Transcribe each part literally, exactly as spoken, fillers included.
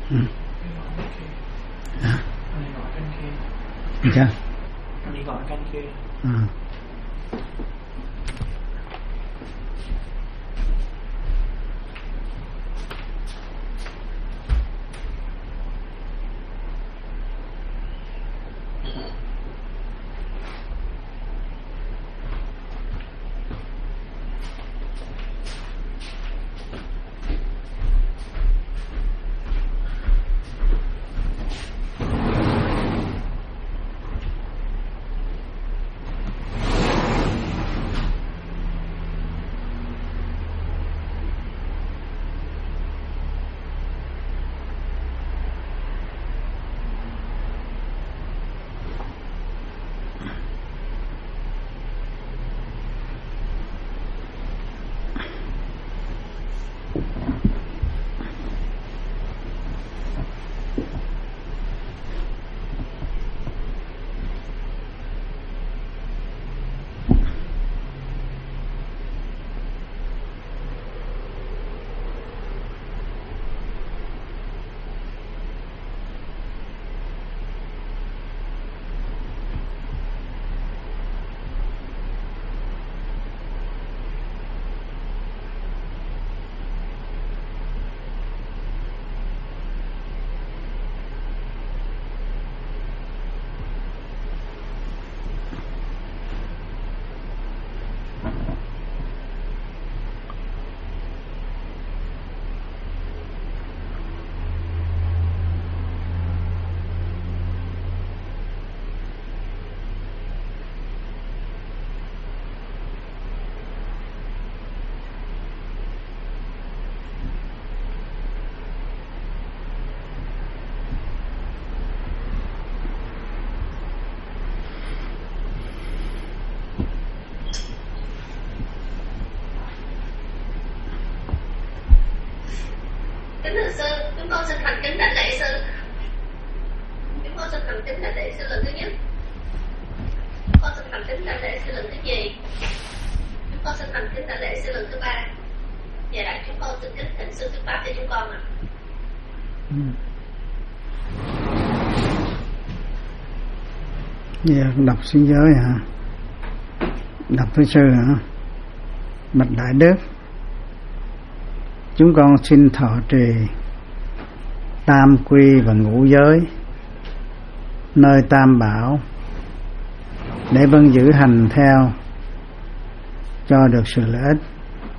Ừ. À. Sao? Đi gọi canh kia. À. Kính thưa sư, chúng con xin thành kính đảnh lễ sư. Chúng con xin thành kính đảnh lễ sư lần thứ nhất. Chúng con xin thành kính đảnh lễ sư lần thứ nhì. Chúng con xin thành kính đảnh lễ sư lần thứ ba. Và lại chúng con xin kính thỉnh sư thuyết pháp cho chúng con ạ. Dạ, đọc xin giới hả? Đọc với sư hả? Bạch Đại Đức, chúng con xin thọ trì tam quy và ngũ giới nơi tam bảo để vâng giữ hành theo cho được sự lợi ích.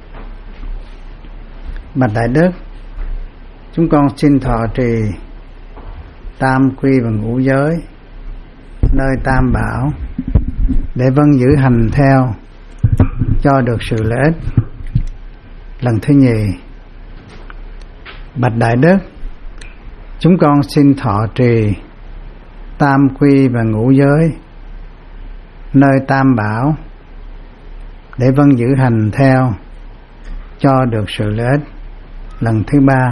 Bạch Đại Đức, chúng con xin thọ trì tam quy và ngũ giới nơi tam bảo để vâng giữ hành theo cho được sự lợi ích. Lần thứ nhì. Bạch Đại Đức, chúng con xin thọ trì tam quy và ngũ giới nơi tam bảo để vâng giữ hành theo cho được sự lợi ích. Lần thứ ba.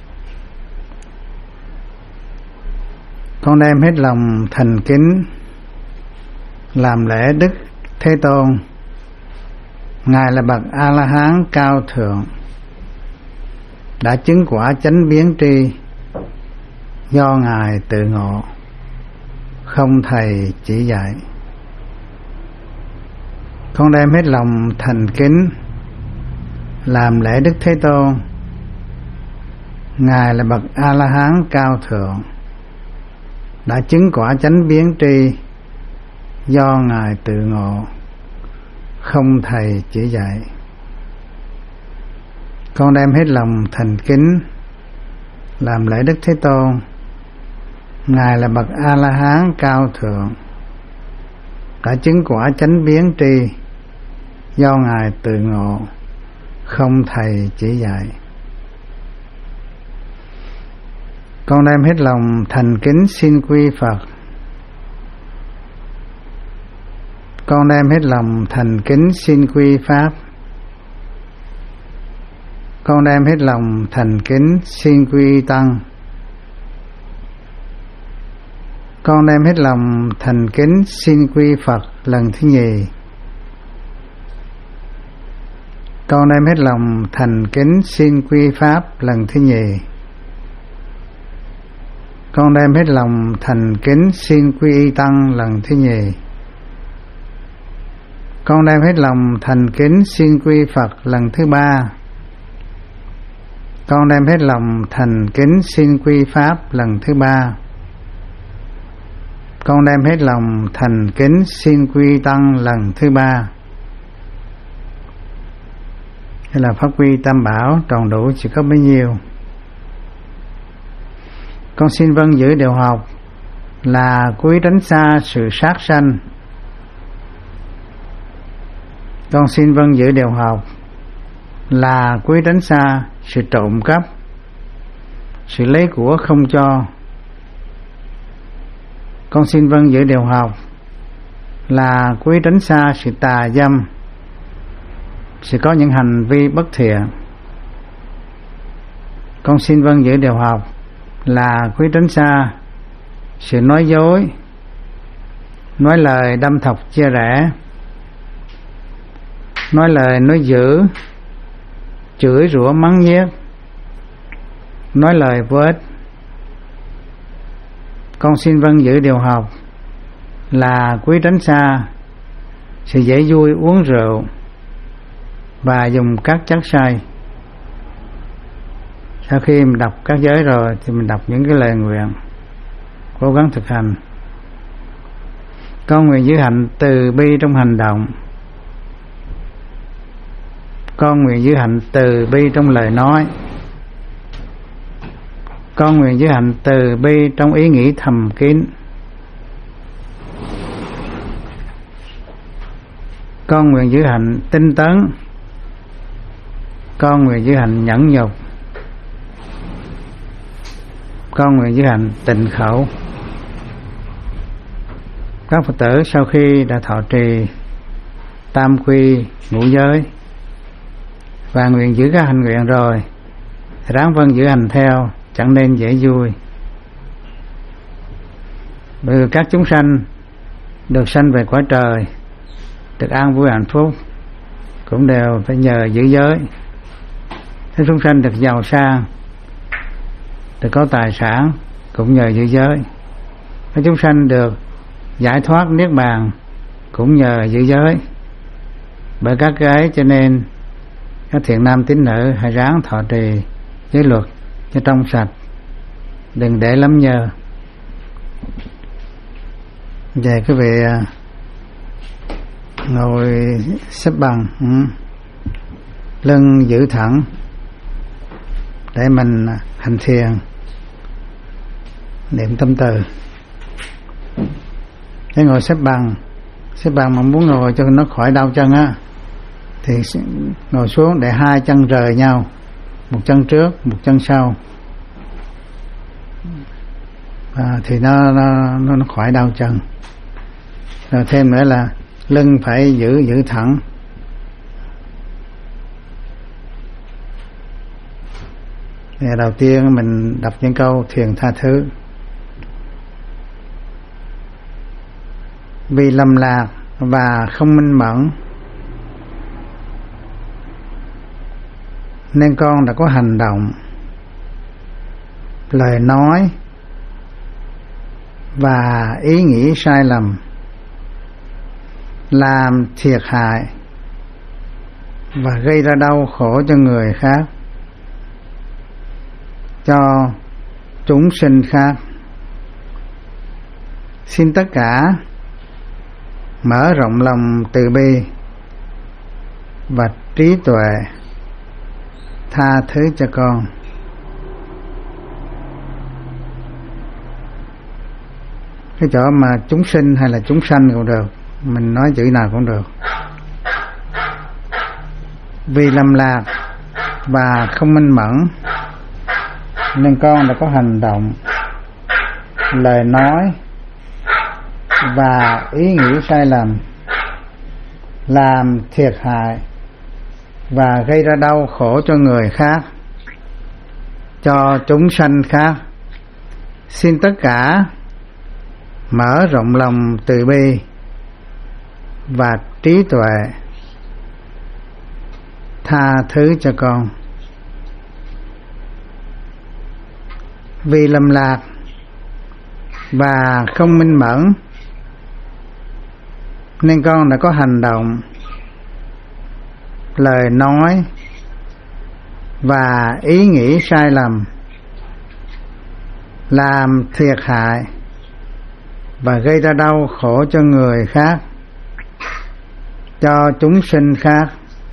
Con đem hết lòng thành kính làm lễ Đức Thế Tôn. Ngài là bậc A-la-hán cao thượng, đã chứng quả chánh biến tri do Ngài tự ngộ, không thầy chỉ dạy. Con đem hết lòng thành kính làm lễ Đức Thế Tôn. Ngài là bậc A-la-hán cao thượng, đã chứng quả chánh biến tri do Ngài tự ngộ, không thầy chỉ dạy. Con đem hết lòng thành kính làm lễ Đức Thế Tôn. Ngài là bậc A-la-hán cao thượng, đã chứng quả chánh biến tri do Ngài tự ngộ, không thầy chỉ dạy. Con đem hết lòng thành kính xin quy Phật. Con đem hết lòng thành kính xin quy Pháp. Con đem hết lòng thành kính xin quy Tăng. Con đem hết lòng thành kính xin quy Phật lần thứ nhì. Con đem hết lòng thành kính xin quy Pháp lần thứ nhì. Con đem hết lòng thành kính xin quy y tăng lần thứ nhì. Con đem hết lòng thành kính xin quy Phật lần thứ ba. Con đem hết lòng thành kính xin quy Pháp lần thứ ba. Con đem hết lòng thành kính xin quy Tăng lần thứ ba. Đây là pháp quy tam bảo, tròn đủ chỉ có bấy nhiêu. Con xin vâng giữ điều học là cúi tránh xa sự sát sanh. Con xin vâng giữ điều học là cúi tránh xa sự trộm cắp, sự lấy của không cho. Con xin vâng giữ điều học là cúi tránh xa sự tà dâm, sự có những hành vi bất thiện. Con xin vâng giữ điều học là cúi tránh xa sự nói dối, nói lời đâm thọc chia rẽ, nói lời nói dữ, chửi rủa mắng nhiếc, nói lời vô ích. Con xin vâng giữ điều học là cúi tránh xa sự dễ vui uống rượu và dùng các chất say. Sau khi mình đọc các giới rồi thì mình đọc những cái lời nguyện, cố gắng thực hành. Con nguyện giữ hạnh từ bi trong hành động. Con nguyện giữ hạnh từ bi trong lời nói. Con nguyện giữ hạnh từ bi trong ý nghĩ thầm kín. Con nguyện giữ hạnh tinh tấn. Con nguyện giữ hạnh nhẫn nhục. Con nguyện giữ hạnh tịnh khẩu. Các Phật tử sau khi đã thọ trì tam quy ngũ giới và nguyện giữ các hành nguyện rồi, ráng vâng giữ hành theo, chẳng nên dễ vui. Bởi vì các chúng sanh được sanh về cõi trời, được an vui hạnh phúc, cũng đều phải nhờ giữ giới. Các chúng sanh được giàu sang, được có tài sản, cũng nhờ giữ giới. Các chúng sanh được giải thoát niết bàn, cũng nhờ giữ giới. Bởi các cái cho nên các thiện nam tín nữ hãy ráng thọ trì giới luật cho trong sạch, đừng để lắm nhơ. Về quý vị ngồi xếp bằng, ừ. lưng giữ thẳng để mình hành thiền, niệm tâm từ. Để ngồi xếp bằng, xếp bằng mà muốn ngồi cho nó khỏi đau chân á, thì ngồi xuống để hai chân rời nhau, một chân trước, một chân sau, à, thì nó, nó nó khỏi đau chân. Rồi thêm nữa là lưng phải giữ giữ thẳng. Ngày đầu tiên mình đọc những câu thiền tha thứ. Vì lầm lạc và không minh mẫn nên con đã có hành động, lời nói và ý nghĩ sai lầm, làm thiệt hại và gây ra đau khổ cho người khác, cho chúng sinh khác. Xin tất cả mở rộng lòng từ bi và trí tuệ, tha thứ cho con. Cái chỗ mà chúng sinh hay là chúng sanh cũng được, mình nói chữ nào cũng được. Vì lầm lạc và không minh mẫn nên con đã có hành động, lời nói và ý nghĩ sai lầm, làm thiệt hại và gây ra đau khổ cho người khác, cho chúng sanh khác. Xin tất cả mở rộng lòng từ bi và trí tuệ, tha thứ cho con. Vì lầm lạc và không minh mẫn, nên con đã có hành động, lời nói và ý nghĩ sai lầm, làm thiệt hại và gây ra đau khổ cho người khác, cho chúng sinh khác.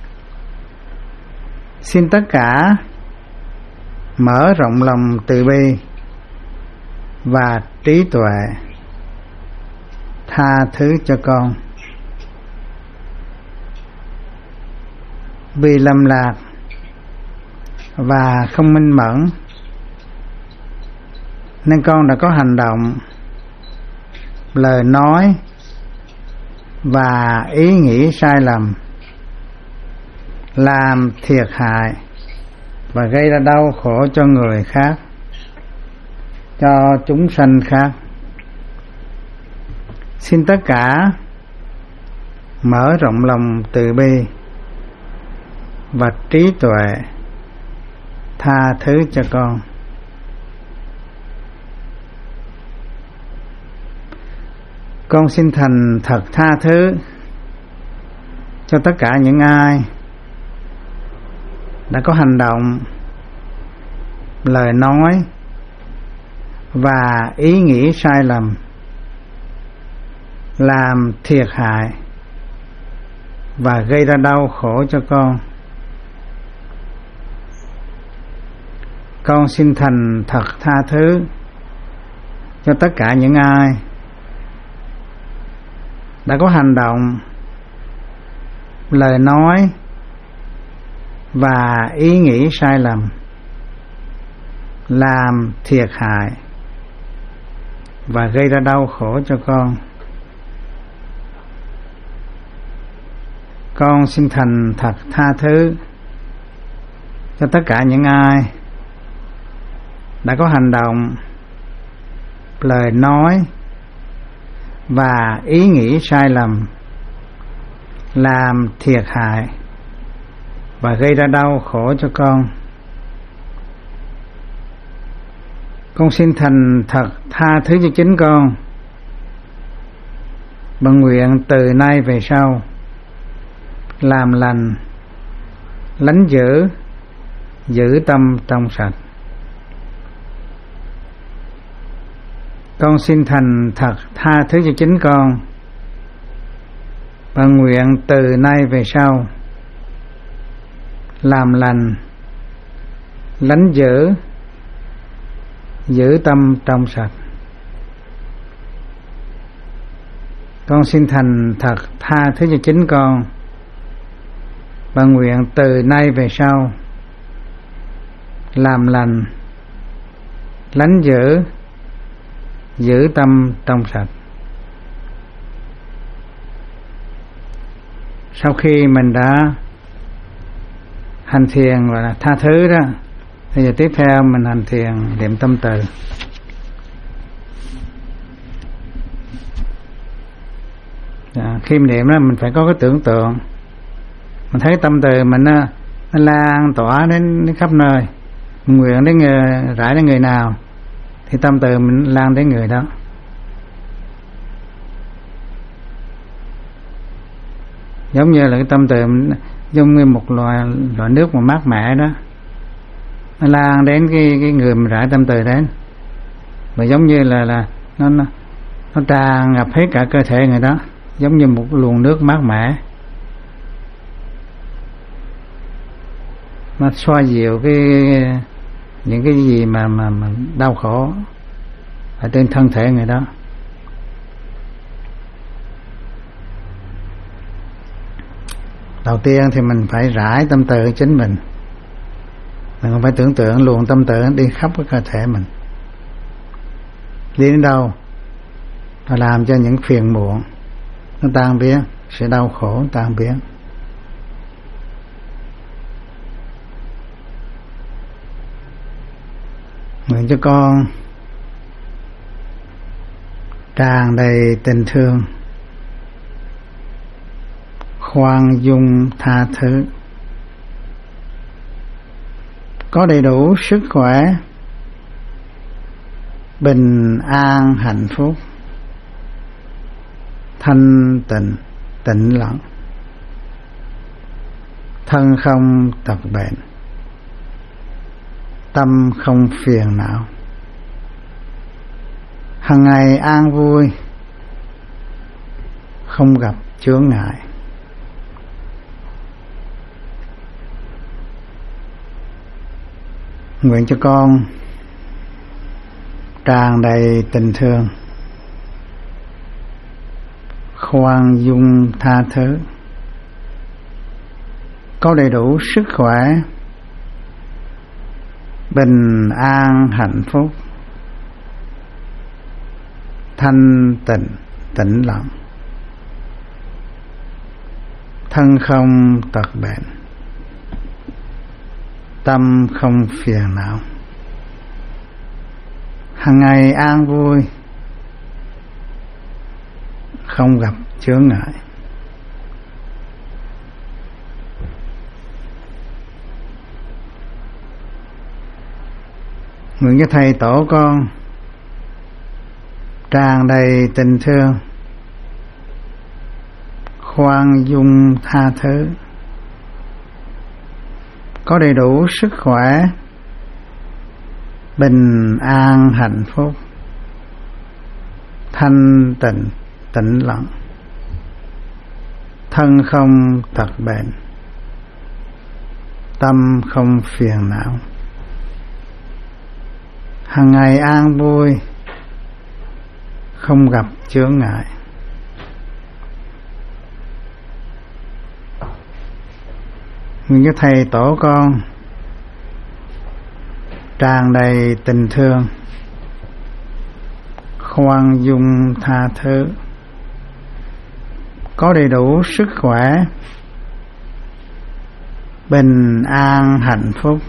Xin tất cả mở rộng lòng từ bi và trí tuệ, tha thứ cho con. Vì lầm lạc và không minh mẫn, nên con đã có hành động, lời nói và ý nghĩ sai lầm, làm thiệt hại và gây ra đau khổ cho người khác, cho chúng sanh khác. Xin tất cả mở rộng lòng từ bi và trí tuệ, tha thứ cho con. Con xin thành thật tha thứ cho tất cả những ai đã có hành động, lời nói và ý nghĩ sai lầm, làm thiệt hại và gây ra đau khổ cho con. Con xin thành thật tha thứ cho tất cả những ai đã có hành động, lời nói và ý nghĩ sai lầm, làm thiệt hại và gây ra đau khổ cho con. Con xin thành thật tha thứ cho tất cả những ai đã có hành động, lời nói và ý nghĩ sai lầm, làm thiệt hại và gây ra đau khổ cho con. Con xin thành thật tha thứ cho chính con, bằng nguyện từ nay về sau làm lành, lánh dữ, giữ tâm trong sạch. Con xin thành thật tha thứ cho chính con, bằng nguyện từ nay về sau làm lành, lánh dữ, giữ tâm trong sạch. Con xin thành thật tha thứ cho chính con, bằng nguyện từ nay về sau làm lành, lánh dữ, giữ tâm trong sạch. Sau khi mình đã hành thiền và tha thứ đó, thì giờ tiếp theo mình hành thiền niệm tâm từ. À, khi mình niệm đó mình phải có cái tưởng tượng, mình thấy tâm từ mình nó, nó lan tỏa đến, đến khắp nơi, mình nguyện đến người, rải đến người nào thì tâm từ mình lan đến người đó. Giống như là cái tâm từ mình giống như một loại loại nước mà mát mẻ đó, nó lan đến cái cái người mình rải tâm từ đến, và giống như là là nó nó, nó tràn ngập hết cả cơ thể người đó, giống như một luồng nước mát mẻ, nó xoa dịu cái những cái gì mà mà, mà đau khổ ở trên thân thể người đó. Đầu tiên thì mình phải rải tâm từ chính mình, mình không phải tưởng tượng luồng tâm từ đi khắp cái cơ thể mình, đi đến đâu nó làm cho những phiền muộn nó tan biến, sự đau khổ tan biến. Nguyện cho con tràn đầy tình thương, khoan dung tha thứ, có đầy đủ sức khỏe, bình an hạnh phúc, thanh tịnh tĩnh lặng, thân không tật bệnh, tâm không phiền não, hằng ngày an vui, không gặp chướng ngại. Nguyện cho con tràn đầy tình thương, khoan dung tha thứ, có đầy đủ sức khỏe, bình an hạnh phúc, thanh tịnh tĩnh lặng, thân không tật bệnh, tâm không phiền não, hằng ngày an vui, không gặp chướng ngại. Nguyện cho thầy tổ con tràn đầy tình thương, khoan dung tha thứ, có đầy đủ sức khỏe, bình an hạnh phúc, thanh tịnh tĩnh lặng, thân không tật bệnh, tâm không phiền não, hằng ngày an vui, không gặp chướng ngại. Nguyện cho thầy tổ con tràn đầy tình thương, khoan dung tha thứ, có đầy đủ sức khỏe, bình an hạnh phúc,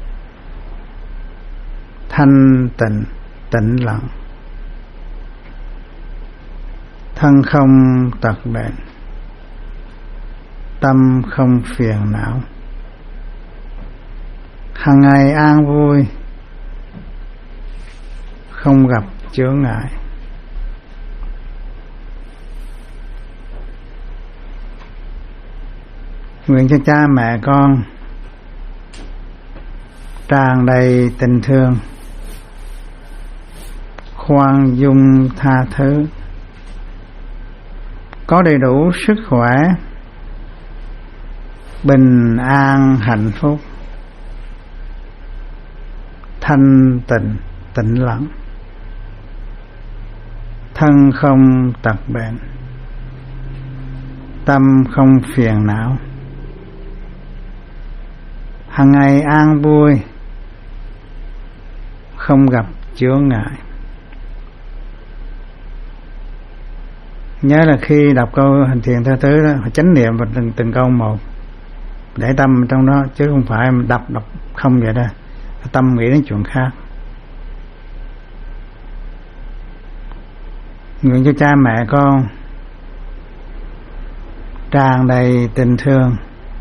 thanh tịnh tĩnh lặng, thân không tật bệnh, tâm không phiền não, hằng ngày an vui, không gặp chướng ngại. Nguyện cho cha mẹ con tràn đầy tình thương, khoan dung tha thứ, có đầy đủ sức khỏe, bình an hạnh phúc, thanh tịnh tĩnh lặng, thân không tật bệnh, tâm không phiền não, hằng ngày an vui, không gặp chướng ngại. Nhớ là khi đọc câu hành thiền tha thứ đó, phải chánh niệm vào từng, từng câu một, để tâm trong đó, chứ không phải đọc đọc không vậy đó, tâm nghĩ đến chuyện khác. Nguyện cho cha mẹ con tràn đầy tình thương,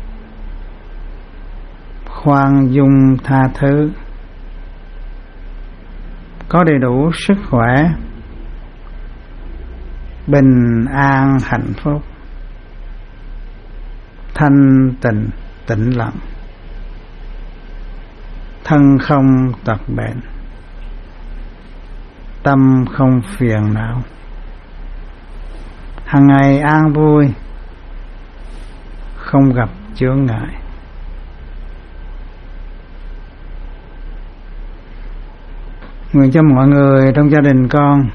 khoan dung tha thứ, có đầy đủ sức khỏe, bình an hạnh phúc, thanh tịnh tĩnh lặng, thân không tật bệnh, tâm không phiền não, hằng ngày an vui, không gặp chướng ngại. Nguyện cho mọi người trong gia đình con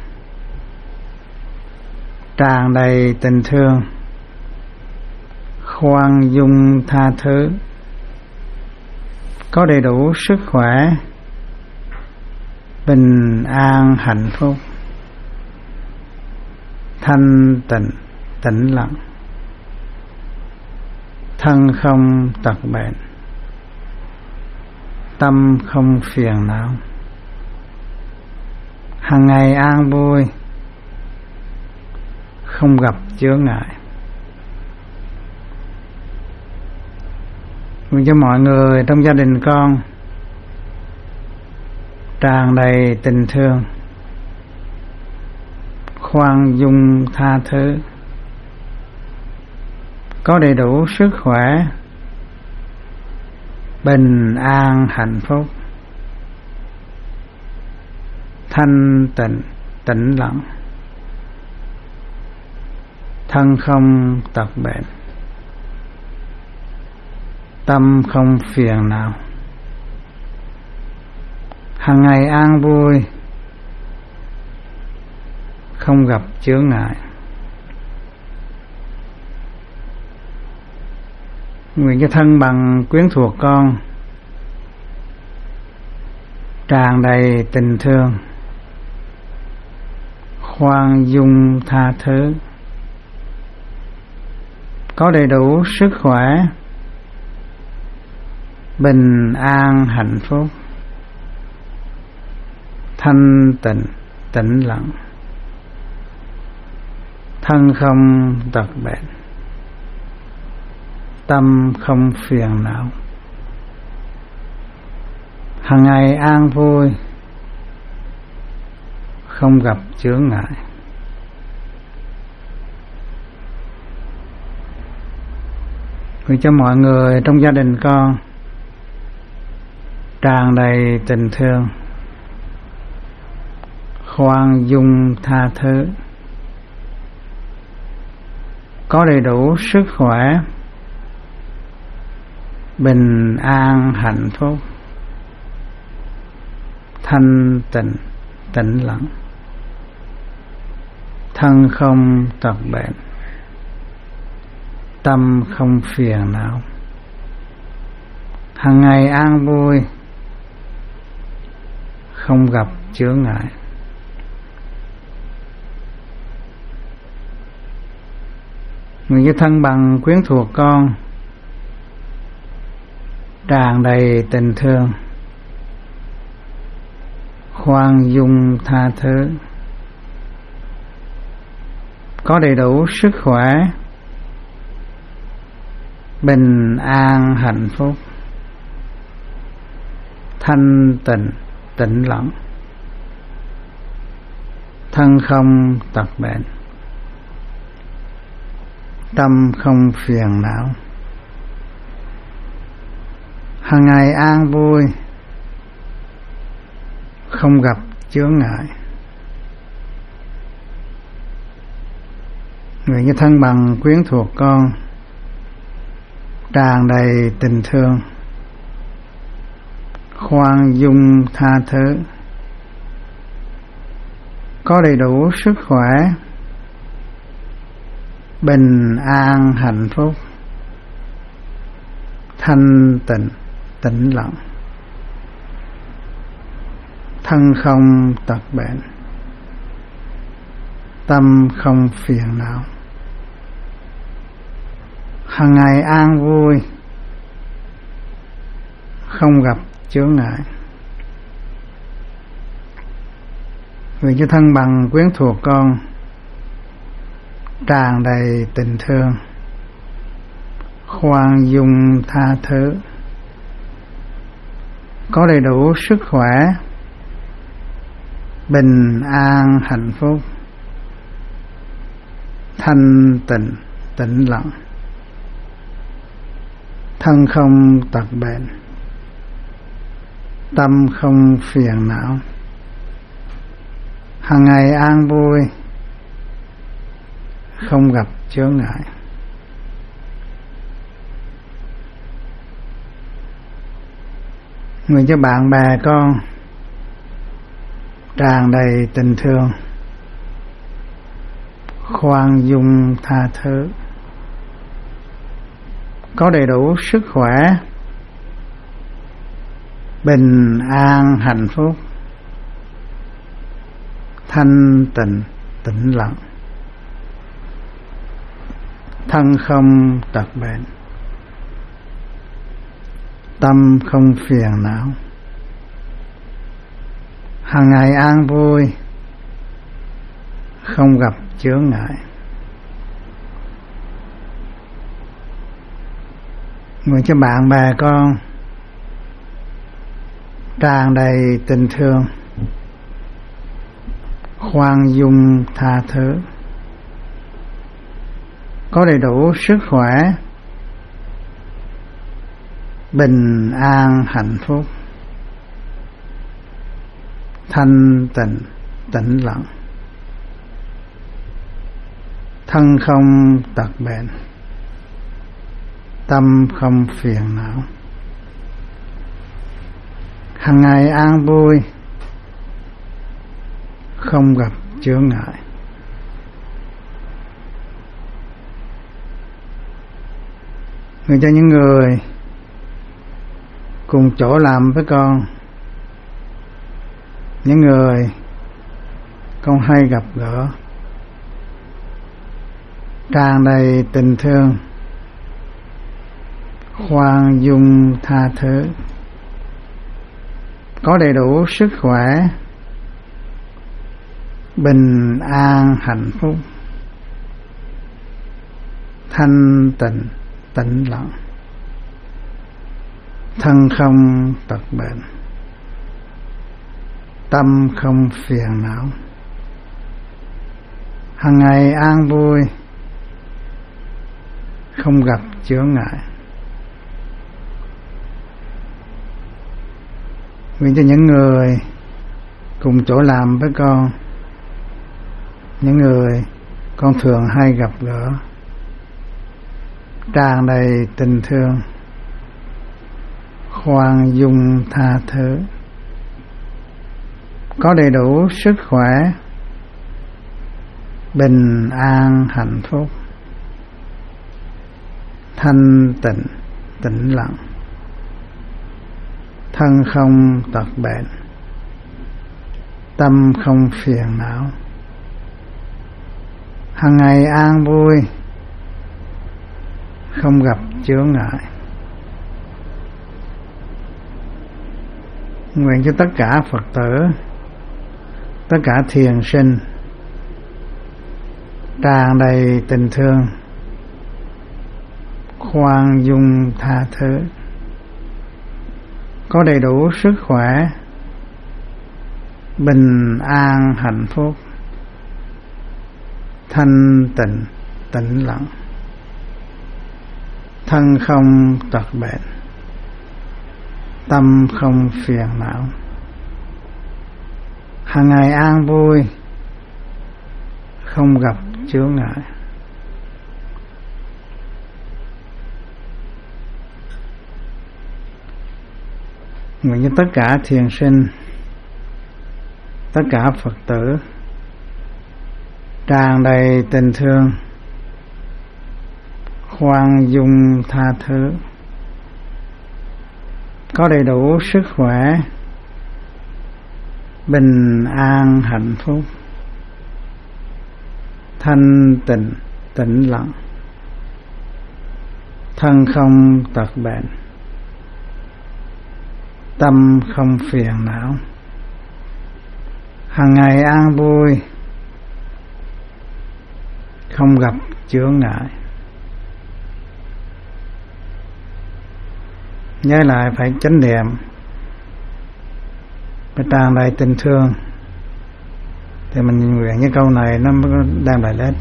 tràn đầy tình thương, khoan dung tha thứ, có đầy đủ sức khỏe, bình an hạnh phúc, thanh tịnh tĩnh lặng, thân không tật bệnh, tâm không phiền não, hằng ngày an vui, không gặp chướng ngại. Nguyện cho mọi người trong gia đình con tràn đầy tình thương, khoan dung tha thứ, có đầy đủ sức khỏe, bình an hạnh phúc, thanh tịnh tĩnh lặng, thân không tật bệnh, tâm không phiền não, hằng ngày an vui, không gặp chướng ngại. Nguyện cho thân bằng quyến thuộc con tràn đầy tình thương, khoan dung tha thứ, có đầy đủ sức khỏe, bình an hạnh phúc, thanh tịnh tĩnh lặng, thân không tật bệnh, tâm không phiền não, hằng ngày an vui, không gặp chướng ngại. Nguyện cho mọi người trong gia đình con tràn đầy tình thương, khoan dung tha thứ, có đầy đủ sức khỏe, bình an hạnh phúc, thanh tịnh tĩnh lặng, thân không tật bệnh, tâm không phiền não, hằng ngày an vui, không gặp chướng ngại. Nguyện cho thân bằng quyến thuộc con tràn đầy tình thương, khoan dung tha thứ, có đầy đủ sức khỏe, bình an hạnh phúc, thanh tịnh tĩnh lặng, thân không tật bệnh, tâm không phiền não, hằng ngày an vui, không gặp chướng ngại. Nguyện cho thân bằng quyến thuộc con tràn đầy tình thương, khoan dung tha thứ, có đầy đủ sức khỏe, bình an hạnh phúc, thanh tịnh tĩnh lặng, thân không tật bệnh, tâm không phiền não, hằng ngày an vui, không gặp chướng ngại. Nguyện cho thân bằng quyến thuộc con tràn đầy tình thương, khoan dung tha thứ, có đầy đủ sức khỏe, bình an hạnh phúc, thanh tịnh tĩnh lặng, thân không tật bệnh, tâm không phiền não, hằng ngày an vui, không gặp chướng ngại. Nguyện cho bạn bè con tràn đầy tình thương, khoan dung tha thứ, có đầy đủ sức khỏe, bình an hạnh phúc, thanh tịnh tĩnh lặng, thân không tật bệnh, tâm không phiền não, hằng ngày an vui, không gặp chướng ngại. Nguyện cho bạn bè con tràn đầy tình thương, khoan dung tha thứ, có đầy đủ sức khỏe, bình an hạnh phúc, thanh tịnh tĩnh lặng, thân không tật bệnh, tâm không phiền não, hằng ngày an vui, không gặp chướng ngại. Người cho những người cùng chỗ làm với con, những người con hay gặp gỡ, tràn đầy tình thương, khoan dung tha thứ, có đầy đủ sức khỏe, bình an hạnh phúc, thanh tịnh tĩnh lặng, thân không tật bệnh, tâm không phiền não, hằng ngày an vui, không gặp chướng ngại. Nguyện cho những người cùng chỗ làm với con, những người con thường hay gặp gỡ, tràn đầy tình thương, khoan dung tha thứ, có đầy đủ sức khỏe, bình an hạnh phúc, thanh tịnh tĩnh lặng, thân không tật bệnh, tâm không phiền não, hằng ngày an vui, không gặp chướng ngại. Nguyện cho tất cả Phật tử, tất cả thiền sinh tràn đầy tình thương, khoan dung tha thứ, có đầy đủ sức khỏe, bình an hạnh phúc, thanh tịnh tĩnh lặng, thân không tật bệnh, tâm không phiền não, hàng ngày an vui, không gặp chướng ngại. Nguyện cho tất cả thiền sinh, tất cả Phật tử tràn đầy tình thương, khoan dung tha thứ, có đầy đủ sức khỏe, bình an hạnh phúc, thanh tịnh tĩnh lặng, thân không tật bệnh, tâm không phiền não, hàng ngày an vui, không gặp chướng ngại. Nhớ lại phải chánh niệm, phải tràn đầy tình thương, thì mình nguyện cái câu này nó mới đem lại lợi ích.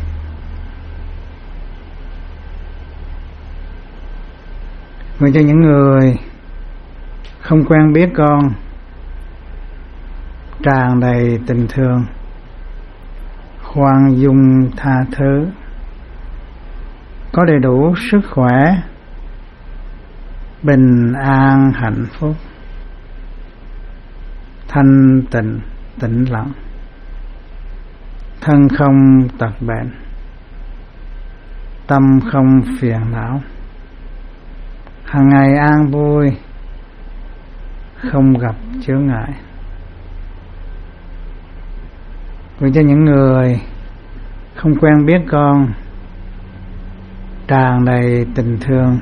Nguyện cho những người không quen biết con tràn đầy tình thương, khoan dung tha thứ, có đầy đủ sức khỏe, bình an hạnh phúc, thanh tịnh tĩnh lặng, thân không tật bệnh, tâm không phiền não, hàng ngày an vui, không gặp chướng ngại. Nguyện cho những người không quen biết con tràn đầy tình thương,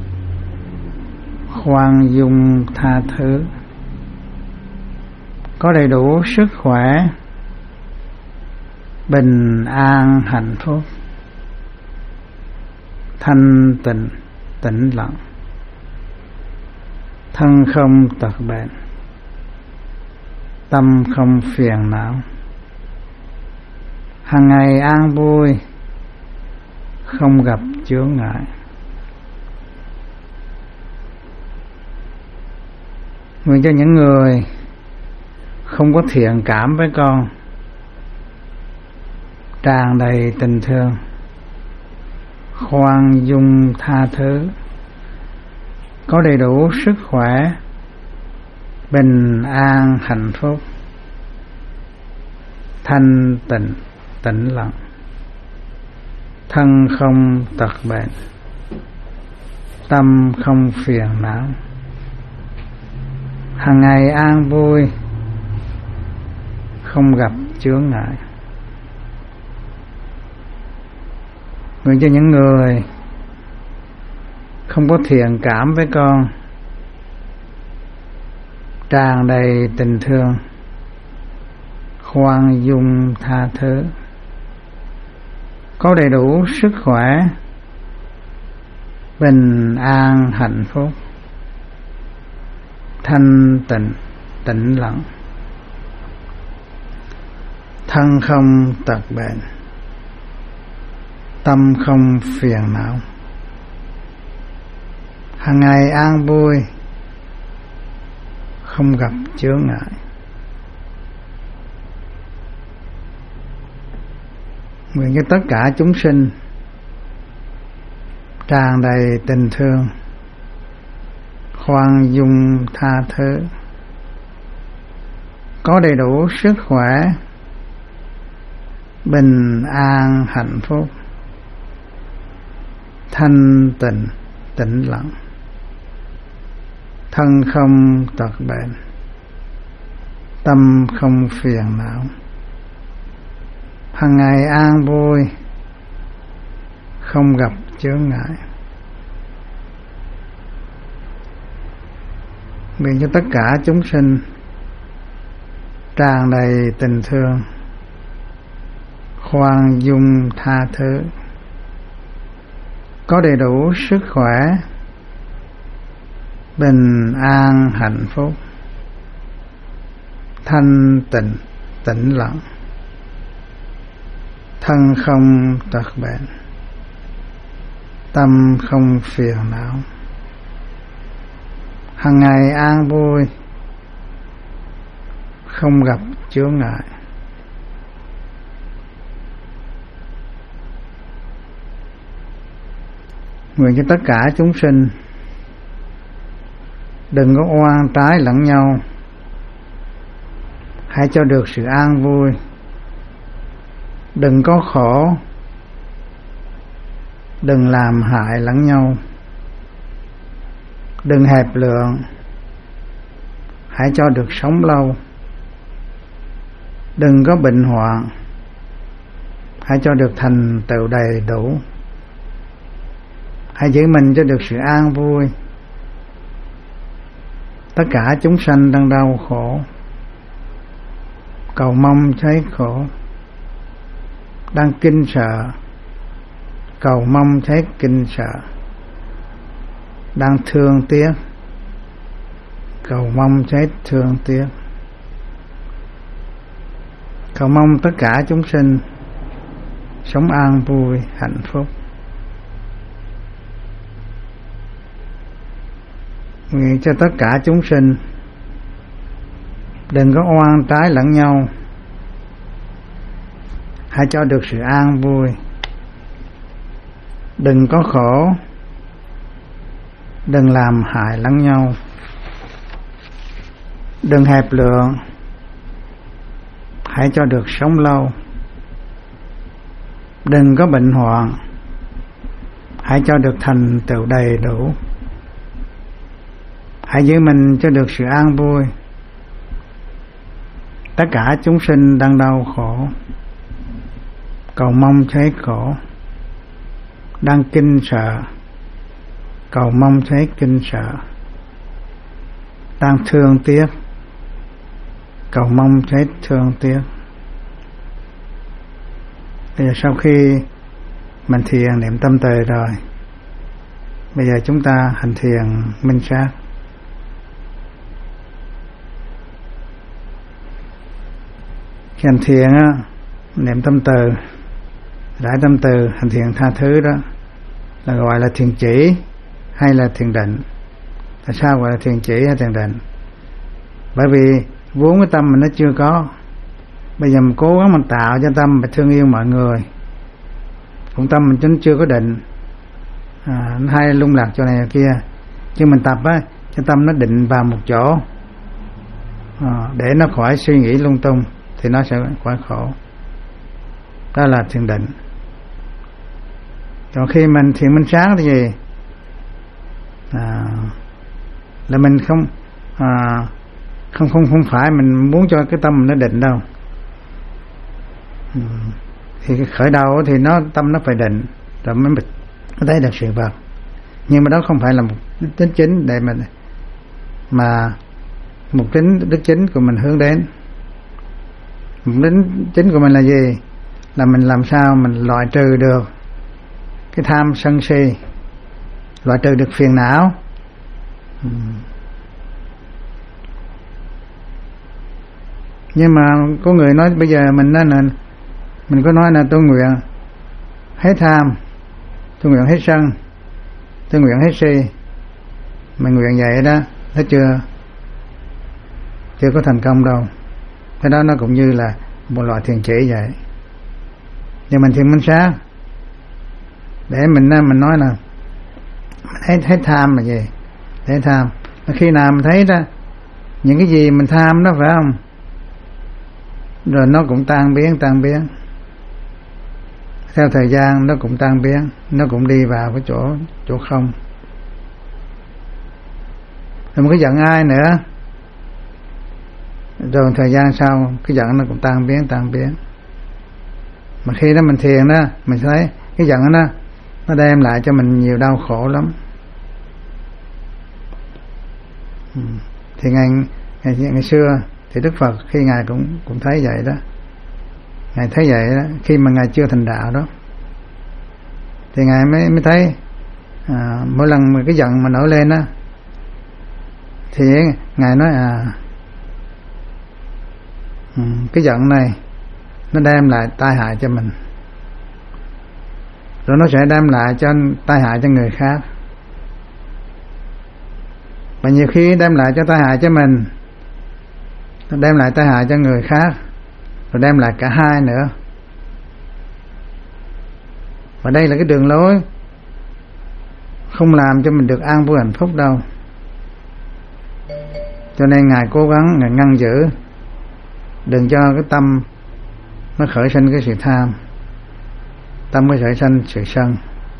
khoan dung tha thứ, có đầy đủ sức khỏe, bình an hạnh phúc, thanh tịnh tĩnh lặng, thân không tật bệnh, tâm không phiền não, hàng ngày an vui, không gặp chướng ngại. Nguyện cho những người không có thiện cảm với con tràn đầy tình thương, khoan dung tha thứ, có đầy đủ sức khỏe, bình an hạnh phúc, thanh tịnh tĩnh lặng, thân không tật bệnh, tâm không phiền não, hàng ngày an vui, không gặp chướng ngại. Nguyện cho những người không có thiện cảm với con tràn đầy tình thương, khoan dung tha thứ, có đầy đủ sức khỏe, bình an hạnh phúc, thanh tịnh tĩnh lặng, thân không tật bệnh, tâm không phiền não, hàng ngày an vui, không gặp chướng ngại. Nguyện cho tất cả chúng sinh tràn đầy tình thương, khoan dung tha thứ, có đầy đủ sức khỏe, bình an hạnh phúc, thanh tịnh tĩnh lặng, thân không tật bệnh, tâm không phiền não, hàng ngày an vui, không gặp chướng ngại. Nguyện cho tất cả chúng sinh tràn đầy tình thương, khoan dung tha thứ, có đầy đủ sức khỏe, bình an hạnh phúc, thanh tịnh tĩnh lặng, thân không tật bệnh, tâm không phiền não, hàng ngày an vui, không gặp chướng ngại. Nguyện cho tất cả chúng sinh đừng có oan trái lẫn nhau, hãy cho được sự an vui, đừng có khổ, đừng làm hại lẫn nhau, đừng hẹp lượng, hãy cho được sống lâu, đừng có bệnh hoạn, hãy cho được thành tựu đầy đủ, hãy giữ mình cho được sự an vui. Tất cả chúng sanh đang đau khổ, cầu mong thấy khổ, đang kinh sợ, cầu mong thấy kinh sợ, đang thương tiếc, cầu mong thấy thương tiếc, cầu mong tất cả chúng sinh sống an vui hạnh phúc. Nguyện cho tất cả chúng sinh đừng có oan trái lẫn nhau, hãy cho được sự an vui, đừng có khổ, đừng làm hại lẫn nhau, đừng hẹp lượng, hãy cho được sống lâu, đừng có bệnh hoạn, hãy cho được thành tựu đầy đủ, hãy giữ mình cho được sự an vui. Tất cả chúng sinh đang đau khổ, cầu mong thấy khổ, đang kinh sợ, cầu mong thấy kinh sợ, đang thương tiếc, cầu mong thấy thương tiếc. Bây giờ sau khi mình thiền niệm tâm từ rồi, bây giờ chúng ta hành thiền minh sát. Khi hành thiền á, niệm tâm từ, đại tâm từ, hành thiền tha thứ đó là gọi là thiền chỉ hay là thiền định. Tại sao gọi là thiền chỉ hay thiền định? Bởi vì vốn cái tâm mình nó chưa có, bây giờ mình cố gắng mình tạo cho tâm mình thương yêu mọi người, cũng tâm mình chính chưa có định, à, nó hay lung lạc chỗ này chỗ kia. chứ mình tập á cho tâm nó định vào một chỗ, à, để nó khỏi suy nghĩ lung tung thì nó sẽ khỏi khổ. Đó là thiền định. Còn khi mình thiền minh sáng thì gì, à, là mình không à, không không không phải mình muốn cho cái tâm mình nó định đâu. Ừ. Thì khởi đầu thì nó tâm nó phải định rồi mới mình có thấy được sự vật, nhưng mà đó không phải là một đích chính để mình, mà mục đích đích chính của mình hướng đến. Mục đích chính của mình là gì? Là mình làm sao mình loại trừ được cái tham sân si, loại trừ được phiền não. Ừ. Nhưng mà có người nói bây giờ mình nói là mình có nói là tôi nguyện hết tham, tôi nguyện hết sân, tôi nguyện hết si. Mình nguyện vậy đó, nó chưa chưa có thành công đâu. Cái đó nó cũng như là một loại thiền chỉ vậy. Nhưng mình thiền minh sát để mình mình nói là mình hết hết tham là gì? Hết tham là khi nào mình thấy đó những cái gì mình tham đó, phải không? Rồi nó cũng tan biến tan biến theo thời gian, nó cũng tan biến, nó cũng đi vào cái chỗ chỗ không. Rồi mình có giận ai nữa, rồi thời gian sau cái giận nó cũng tan biến tan biến. Mà khi đó mình thiền đó, mình thấy cái giận đó nó đem lại cho mình nhiều đau khổ lắm. Thì ngày ngày, ngày xưa thì Đức Phật khi ngài cũng cũng thấy vậy đó. Ngài thấy vậy đó, khi mà ngài chưa thành đạo đó, thì ngài mới mới thấy à, mỗi lần mà cái giận mà nổi lên đó, thì ngài nói à cái giận này nó đem lại tai hại cho mình, rồi nó sẽ đem lại cho tai hại cho người khác. Và nhiều khi đem lại cho tai hại cho mình, nó đem lại tai hại cho người khác, rồi đem lại cả hai nữa. Và đây là cái đường lối không làm cho mình được an vui hạnh phúc đâu. Cho nên ngài cố gắng ngài ngăn giữ, đừng cho cái tâm nó khởi sinh cái sự tham, tâm nó khởi sinh sự sân.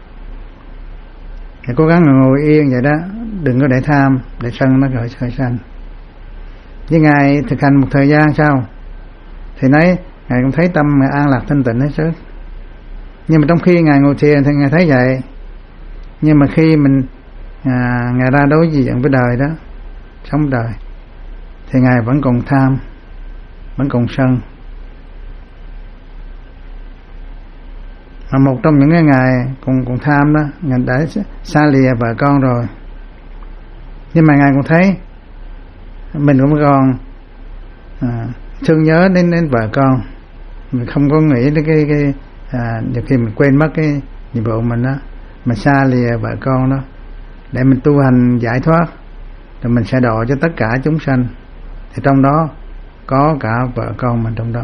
Ngài cố gắng ngồi yên vậy đó, đừng có để tham, để sân nó khởi khởi sanh. Với ngài thực hành một thời gian sau thì nấy ngài cũng thấy tâm ngài an lạc thanh tịnh hết sức. Nhưng mà trong khi ngài ngồi thiền thì ngài thấy vậy, nhưng mà khi mình à, ngài ra đối diện với đời đó, sống đời, thì ngài vẫn còn tham, vẫn còn sân. Mà một trong những cái ngài còn còn tham đó, ngài đã xa lìa vợ con rồi, nhưng mà ngài cũng thấy mình cũng còn à, thương nhớ đến đến vợ con. Mình không có nghĩ đến cái cái à, nhiều khi mình quên mất cái nhiệm vụ mình đó, mình xa lìa vợ con đó để mình tu hành giải thoát, rồi mình sẽ độ cho tất cả chúng sanh, thì trong đó có cả vợ con mình trong đó.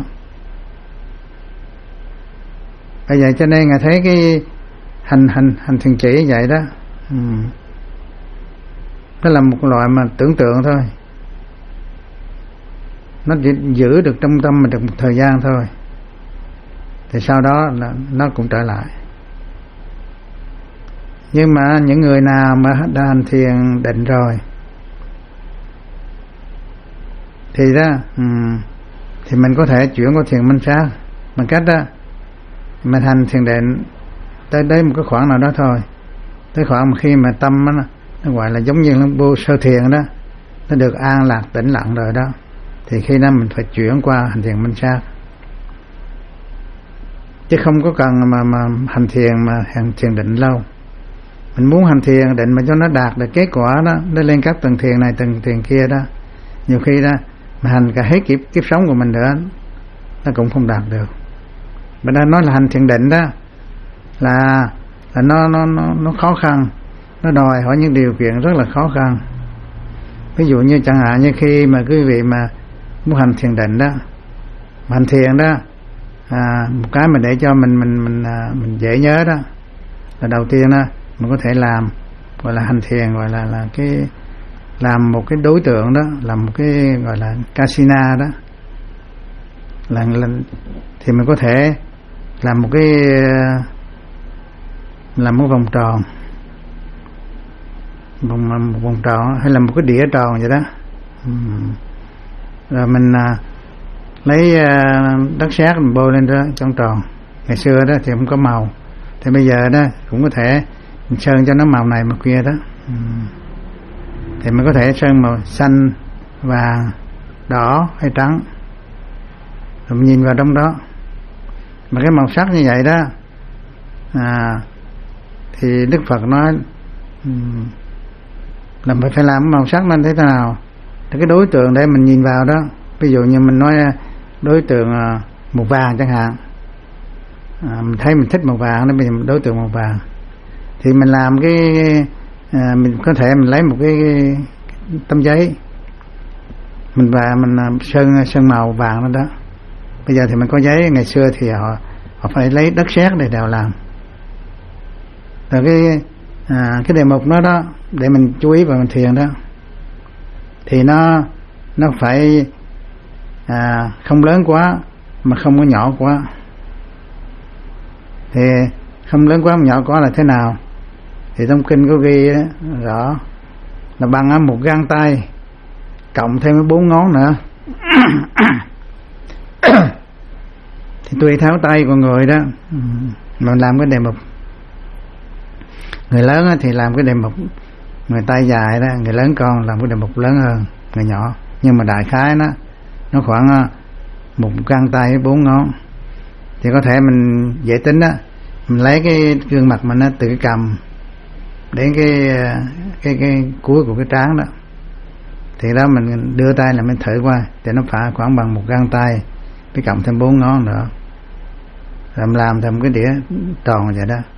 Bởi vậy cho nên ngài thấy cái hành hành hành thiền chỉ vậy đó, ừ. Đó là một loại mà tưởng tượng thôi, nó chỉ giữ được trong tâm mình được một thời gian thôi, thì sau đó là nó cũng trở lại. Nhưng mà những người nào mà đã hành thiền định rồi thì đó um, thì mình có thể chuyển qua thiền minh sát bằng cách đó mình hành thiền định tới đấy một cái khoảng nào đó thôi, tới khoảng mà khi mà tâm nó, nó gọi là giống như là vô sơ thiền đó, nó được an lạc tĩnh lặng rồi đó, thì khi đó mình phải chuyển qua hành thiền minh sát, chứ không có cần mà mà hành thiền mà hành thiền định lâu. Mình muốn hành thiền định mà cho nó đạt được kết quả đó, nó lên các tầng thiền này tầng thiền kia đó, nhiều khi đó mà hành cả hết kiếp kiếp sống của mình nữa nó cũng không đạt được. Mình đã nói là hành thiền định đó là là nó nó nó nó khó khăn, nó đòi hỏi những điều kiện rất là khó khăn. Ví dụ như chẳng hạn như khi mà quý vị mà muốn hành thiền định đó, hành thiền đó, à, một cái mà để cho mình mình mình à, mình dễ nhớ đó là đầu tiên đó mình có thể làm gọi là hành thiền, gọi là là cái làm một cái đối tượng đó, làm một cái gọi là kasina đó, là, là thì mình có thể làm một cái làm một vòng tròn, vòng một vòng tròn hay là một cái đĩa tròn vậy đó. Rồi mình à, lấy à, đất sét mình bôi lên đó trong tròn. Ngày xưa đó thì không có màu, thì bây giờ đó cũng có thể mình sơn cho nó màu này màu kia đó. Thì mình có thể sơn màu xanh, vàng, đỏ hay trắng, rồi mình nhìn vào trong đó. Mà cái màu sắc như vậy đó à, thì Đức Phật nói là phải phải làm màu sắc nên thế nào. Thì cái đối tượng để mình nhìn vào đó, ví dụ như mình nói đối tượng màu vàng chẳng hạn, à, mình thấy mình thích màu vàng, nên bây giờ đối tượng màu vàng thì mình làm cái à, mình có thể mình lấy một cái, cái tấm giấy mình và mình sơn sơn màu vàng đó đó. Bây giờ thì mình có giấy, ngày xưa thì họ họ phải lấy đất sét để đào làm. Rồi cái à, cái đề mục đó đó để mình chú ý vào mình thiền đó thì nó nó phải à, không lớn quá mà không có nhỏ quá. Thì không lớn quá mà nhỏ quá là thế nào? Thì trong kinh có ghi đó, rõ là bằng một gang tay cộng thêm với bốn ngón nữa. Thì tùy theo tay của người đó mà làm cái đề mục. Người lớn thì làm cái đề mục người tay dài đó, người lớn con làm cái đề mục lớn hơn người nhỏ. Nhưng mà đại khái nó nó khoảng một gang tay với bốn ngón. Thì có thể mình dễ tính đó, mình lấy cái gương mặt mình nó từ cái cằm đến cái cái cái cuối của cái trán đó, thì đó mình đưa tay là mình thử qua thì nó phải khoảng bằng một gang tay với cộng thêm bốn ngón nữa, rồi mình làm thành cái đĩa tròn vậy đó.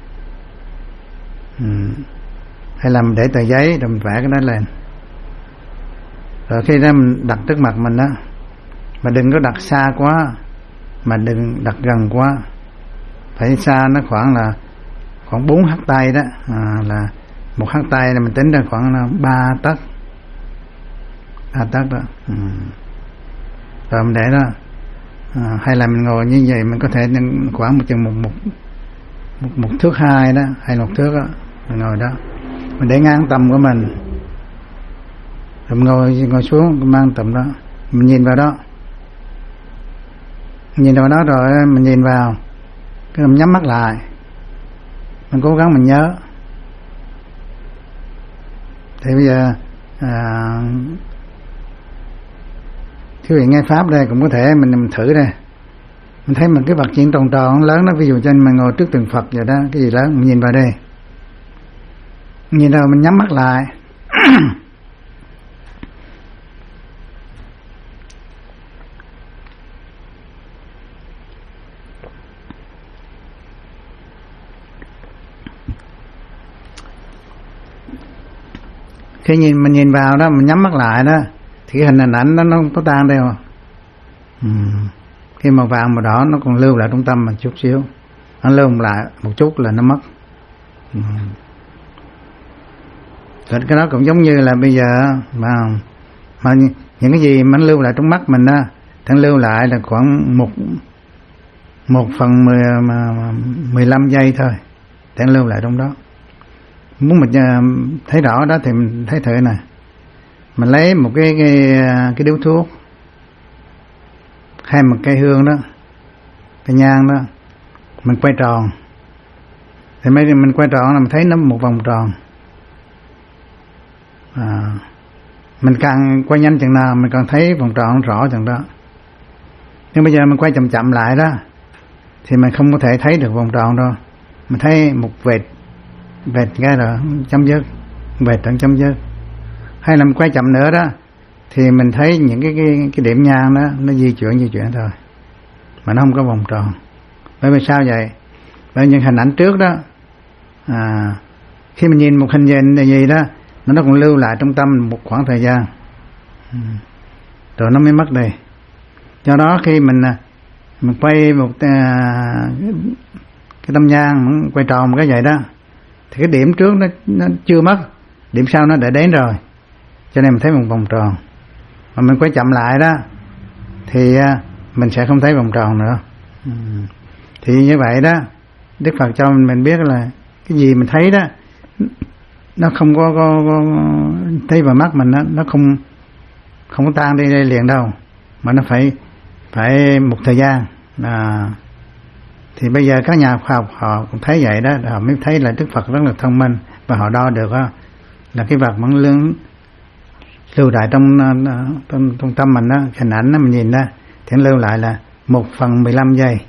Ừ. Hay là mình để tờ giấy rồi mình vẽ cái đó lên, rồi khi đó mình đặt trước mặt mình đó, mà đừng có đặt xa quá mà đừng đặt gần quá, phải xa nó khoảng là khoảng bốn hắt tay đó, à, là một hắt tay là mình tính ra khoảng ba tấc ba tấc đó. Ừ. Rồi mình để đó, à, hay là mình ngồi như vậy mình có thể khoảng một chừng một một một, một thước hai đó hay một thước đó, mình ngồi đó mình để ngang tầm của mình, rồi mình ngồi ngồi xuống mang tầm đó, mình nhìn vào đó, nhìn vào đó rồi mình nhìn vào cái mình nhắm mắt lại, mình cố gắng mình nhớ. Thì bây giờ à, quý vị nghe pháp đây cũng có thể mình, mình thử đây, mình thấy mình cái vật chuyện tròn tròn lớn đó, ví dụ cho mình ngồi trước tượng Phật vậy đó, cái gì lớn mình nhìn vào đây, nhìn rồi mình nhắm mắt lại. Khi nhìn mình nhìn vào đó, mình nhắm mắt lại đó, thì cái hình hình ảnh đó nó không có tan đâu. Ừ. Khi màu vàng màu đỏ nó còn lưu lại trong tâm một chút xíu, nó lưu lại một chút là nó mất. Ừ. Rồi cái đó cũng giống như là bây giờ mà, mà những cái gì mà nó lưu lại trong mắt mình đó, thằng lưu lại là khoảng một một phần mười mười lăm giây thôi, thằng lưu lại trong đó. Muốn mình thấy rõ đó thì mình thấy thử này, mình lấy một cái cái cái điếu thuốc hay một cây hương đó, cái nhang đó, mình quay tròn, thì mấy mình quay tròn là mình thấy nó một vòng tròn. À, mình càng quay nhanh chừng nào mình càng thấy vòng tròn rõ chừng đó. Nhưng bây giờ mình quay chậm chậm lại đó thì mình không có thể thấy được vòng tròn đâu, mình thấy một vệt vệt cái rồi chấm dứt, vệt tận chấm dứt. Hay là mình quay chậm nữa đó thì mình thấy những cái cái, cái điểm nhang đó nó di chuyển di chuyển thôi, mà nó không có vòng tròn. Bởi vì sao vậy? Bởi những hình ảnh trước đó, à, khi mình nhìn một hình ảnh gì đó, nó cũng lưu lại trong tâm một khoảng thời gian, rồi nó mới mất đi. Do đó khi mình mình quay một à, cái tâm nhang quay tròn một cái vậy đó, thì cái điểm trước nó, nó chưa mất, điểm sau nó đã đến rồi, cho nên mình thấy một vòng tròn. Mà mình quay chậm lại đó thì à, mình sẽ không thấy vòng tròn nữa. Ừ. Thì như vậy đó, Đức Phật cho mình biết là cái gì mình thấy đó nó không có, có, có thấy vào mắt mình đó, nó không không có tan đi đây liền đâu, mà nó phải phải một thời gian. À, thì bây giờ các nhà khoa học họ cũng thấy vậy đó, họ mới thấy là Đức Phật rất là thông minh, và họ đo được đó, là cái vật vẫn lưu lưu lại trong trong, trong tâm mình đó, hình ảnh đó mình nhìn đó thì nó lưu lại là một phần mười lăm giây.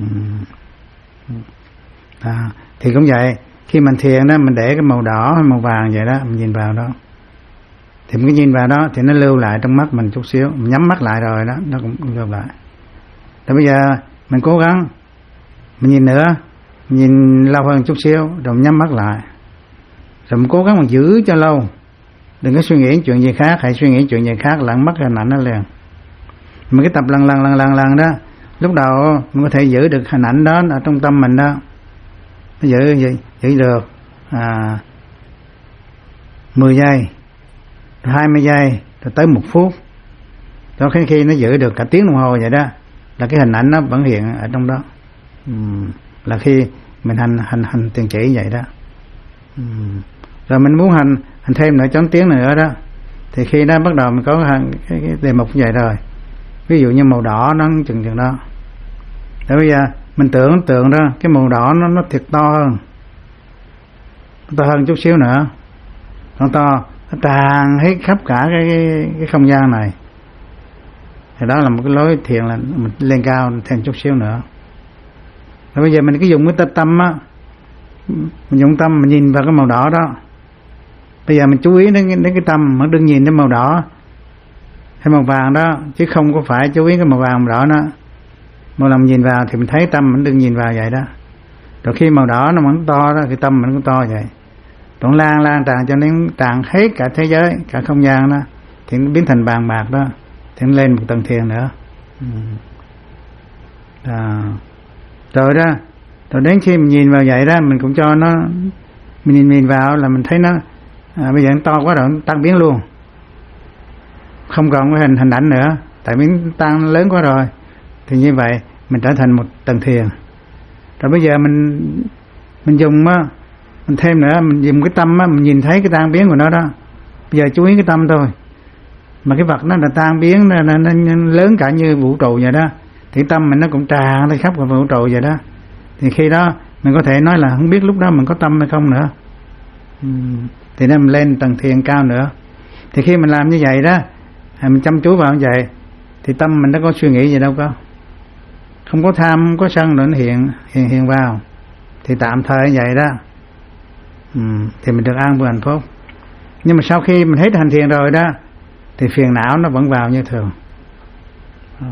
À, thì cũng vậy, khi mình thiền đó, mình để cái màu đỏ hay màu vàng vậy đó, mình nhìn vào đó, thì mình cứ nhìn vào đó thì nó lưu lại trong mắt mình chút xíu, mình nhắm mắt lại rồi đó, nó cũng lưu lại. Rồi bây giờ mình cố gắng mình nhìn nữa, mình nhìn lâu hơn chút xíu, rồi mình nhắm mắt lại, rồi mình cố gắng mình giữ cho lâu, đừng có suy nghĩ chuyện gì khác, hãy suy nghĩ chuyện gì khác lặng mất hình ảnh nó liền. Mình cứ tập lần lần lần lần lần đó, lúc đầu mình có thể giữ được hình ảnh đó ở trong tâm mình đó, nó giữ giữ, giữ được à, mười giây, hai mươi giây, rồi tới một phút. Đó, khi khi nó giữ được cả tiếng đồng hồ vậy đó, là cái hình ảnh nó vẫn hiện ở trong đó. Uhm, là khi mình hành hành hành tiền chỉ vậy đó. Uhm. Rồi mình muốn hành hành thêm nữa chóng tiếng nữa đó, thì khi đó bắt đầu mình có hành, cái, cái đề mục vậy rồi. Ví dụ như màu đỏ nó chừng chừng đó. Rồi bây giờ mình tưởng tượng đó, cái màu đỏ nó nó thiệt to hơn, to hơn chút xíu nữa, nó to, nó tràn hết khắp cả cái, cái, cái không gian này. Thì đó là một cái lối thiền, là mình lên cao thêm chút xíu nữa. Rồi bây giờ mình cứ dùng cái tâm á, mình dùng tâm mình nhìn vào cái màu đỏ đó. Bây giờ mình chú ý đến, đến cái tâm, mà đừng nhìn đến màu đỏ hay màu vàng đó, chứ không có phải chú ý cái màu vàng màu đỏ đó. Một lần nhìn vào thì mình thấy tâm mình đừng nhìn vào vậy đó. Rồi khi màu đỏ nó vẫn to đó, thì tâm mình cũng to vậy. Tổng lan lan tràn cho đến tràn hết cả thế giới, cả không gian đó, thì nó biến thành vàng bạc đó, thì nó lên một tầng thiền nữa. À, rồi đó, rồi đến khi mình nhìn vào vậy đó, mình cũng cho nó, mình nhìn nhìn vào là mình thấy nó à, bây giờ nó to quá rồi, nó tăng biến luôn, không còn cái hình hình ảnh nữa, tại vì nó tăng lớn quá rồi. Thì như vậy mình trở thành một tầng thiền. Rồi bây giờ mình mình dùng á, mình thêm nữa, mình dùng cái tâm á, mình nhìn thấy cái tan biến của nó đó. Bây giờ chú ý cái tâm thôi, mà cái vật nó là tan biến, nó, nó, nó lớn cả như vũ trụ vậy đó, thì tâm mình nó cũng tràn tới khắp cả vũ trụ vậy đó. Thì khi đó mình có thể nói là không biết lúc đó mình có tâm hay không nữa. uhm. Thì nên mình lên tầng thiền cao nữa. Thì khi mình làm như vậy đó, mình chăm chú vào như vậy, thì tâm mình nó có suy nghĩ gì đâu có, không có tham, không có sân nữa, nó hiện hiện hiện vào. Thì tạm thời như vậy đó, uhm. thì mình được an vui hạnh phúc. Nhưng mà sau khi mình hết hành thiền rồi đó, thì phiền não nó vẫn vào như thường. à.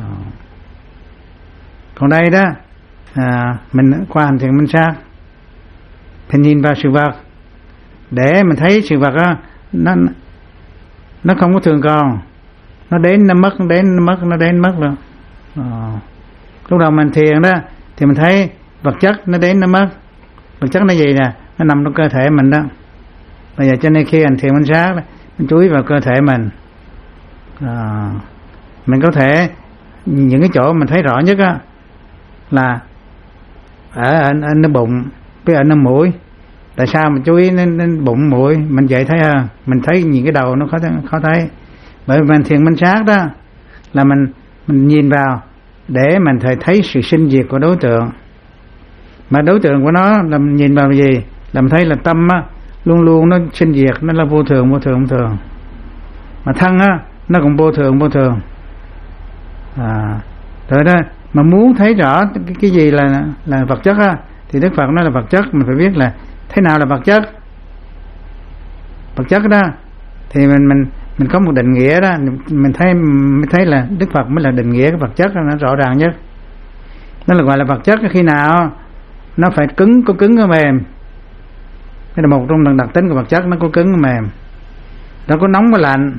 Còn đây đó, à, mình qua hành thiền minh sát thì nhìn vào sự vật, để mình thấy sự vật đó, nó nó không có thường còn, nó đến nó mất, nó đến nó mất, nó đến mất luôn. à. Lúc đầu mình thiền đó thì mình thấy vật chất nó đến nó mất. Vật chất nó gì nè, nó nằm trong cơ thể mình đó. Bây giờ cho nên khi hành thiền minh sát đó, mình chú ý vào cơ thể mình. à, Mình có thể những cái chỗ mình thấy rõ nhất á là ở, ở, ở nơi bụng với ở nơi mũi. Tại sao mình chú ý đến, đến bụng mũi? Mình vậy thấy ha, mình thấy những cái đầu nó khó, khó thấy. Bởi vì mình thiền minh sát đó là mình mình nhìn vào để mình thấy, thấy sự sinh diệt của đối tượng. Mà đối tượng của nó là mình nhìn vào gì? Là mình thấy là tâm á, luôn luôn nó sinh diệt, nó là vô thường, vô thường, vô thường. Mà thân á, nó cũng vô thường, vô thường. À, rồi đó, mà muốn thấy rõ cái, cái gì là là vật chất á, thì Đức Phật nói là vật chất, mình phải biết là thế nào là vật chất. Vật chất đó thì mình mình mình có một định nghĩa đó, mình thấy mới thấy là Đức Phật mới là định nghĩa cái vật chất đó, nó rõ ràng nhất. Đó là gọi là vật chất. Khi nào nó phải cứng, có cứng có mềm. Đây là một trong đặc tính của vật chất, nó có cứng có mềm, nó có nóng có lạnh,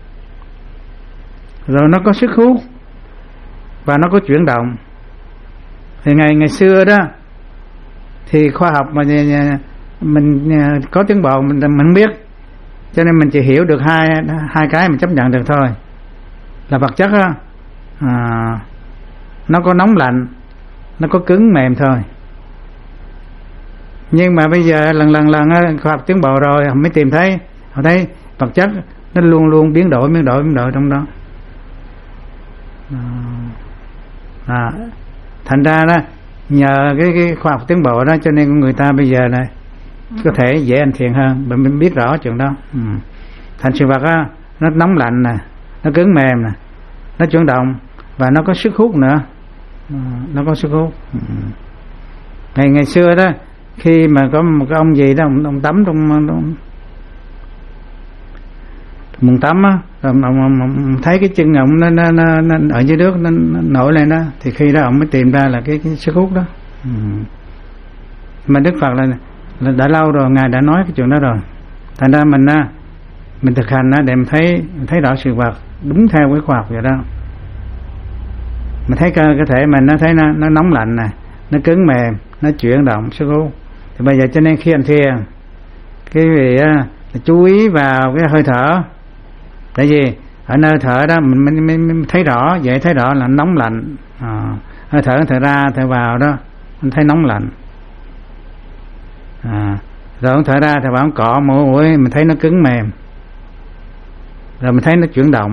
rồi nó có sức hút và nó có chuyển động. Thì ngày ngày xưa đó thì khoa học mà mình có tiến bộ mình mình không biết, cho nên mình chỉ hiểu được hai hai cái mình chấp nhận được thôi, là vật chất đó, à, nó có nóng lạnh, nó có cứng mềm thôi. Nhưng mà bây giờ lần lần lần khoa học tiến bộ rồi họ mới tìm thấy, họ thấy vật chất nó luôn luôn biến đổi biến đổi biến đổi trong đó. À, thành ra đó nhờ cái, cái khoa học tiến bộ đó cho nên người ta bây giờ này có thể dễ ăn thiện hơn, bởi mình biết rõ chuyện đó. Ừ. Thành sự vật đó, nó nóng lạnh nè, nó cứng mềm nè, nó chuyển động và nó có sức hút nữa. À, nó có sức hút. Ừ. Ngày ngày xưa đó khi mà có một cái ông gì đó ông, ông tắm trong, trong mùng tắm á, ông, ông, ông, ông thấy cái chân ông nó, nó, nó, nó ở dưới nước nó, nó nổi lên đó, thì khi đó ông mới tìm ra là cái, cái sức hút đó. Ừ. Mà Đức Phật là, là đã lâu rồi ngài đã nói cái chuyện đó rồi. Thành ra mình mình thực hành để mình thấy mình thấy rõ sự vật đúng theo cái khoa học vậy đó. Mình thấy cơ cơ thể mình nó thấy nó, nó nóng lạnh nè, nó cứng mềm, nó chuyển động sức hút. Thì bây giờ cho nên khi anh thiền cái vị á, chú ý vào cái hơi thở. Tại vì ở nơi thở đó mình, mình, mình, mình thấy rõ, dễ thấy rõ là nóng lạnh. À, hơi thở thở ra thở vào đó mình thấy nóng lạnh. À, rồi ông thở ra thở vào ông cọ mũi mũi mình thấy nó cứng mềm, rồi mình thấy nó chuyển động.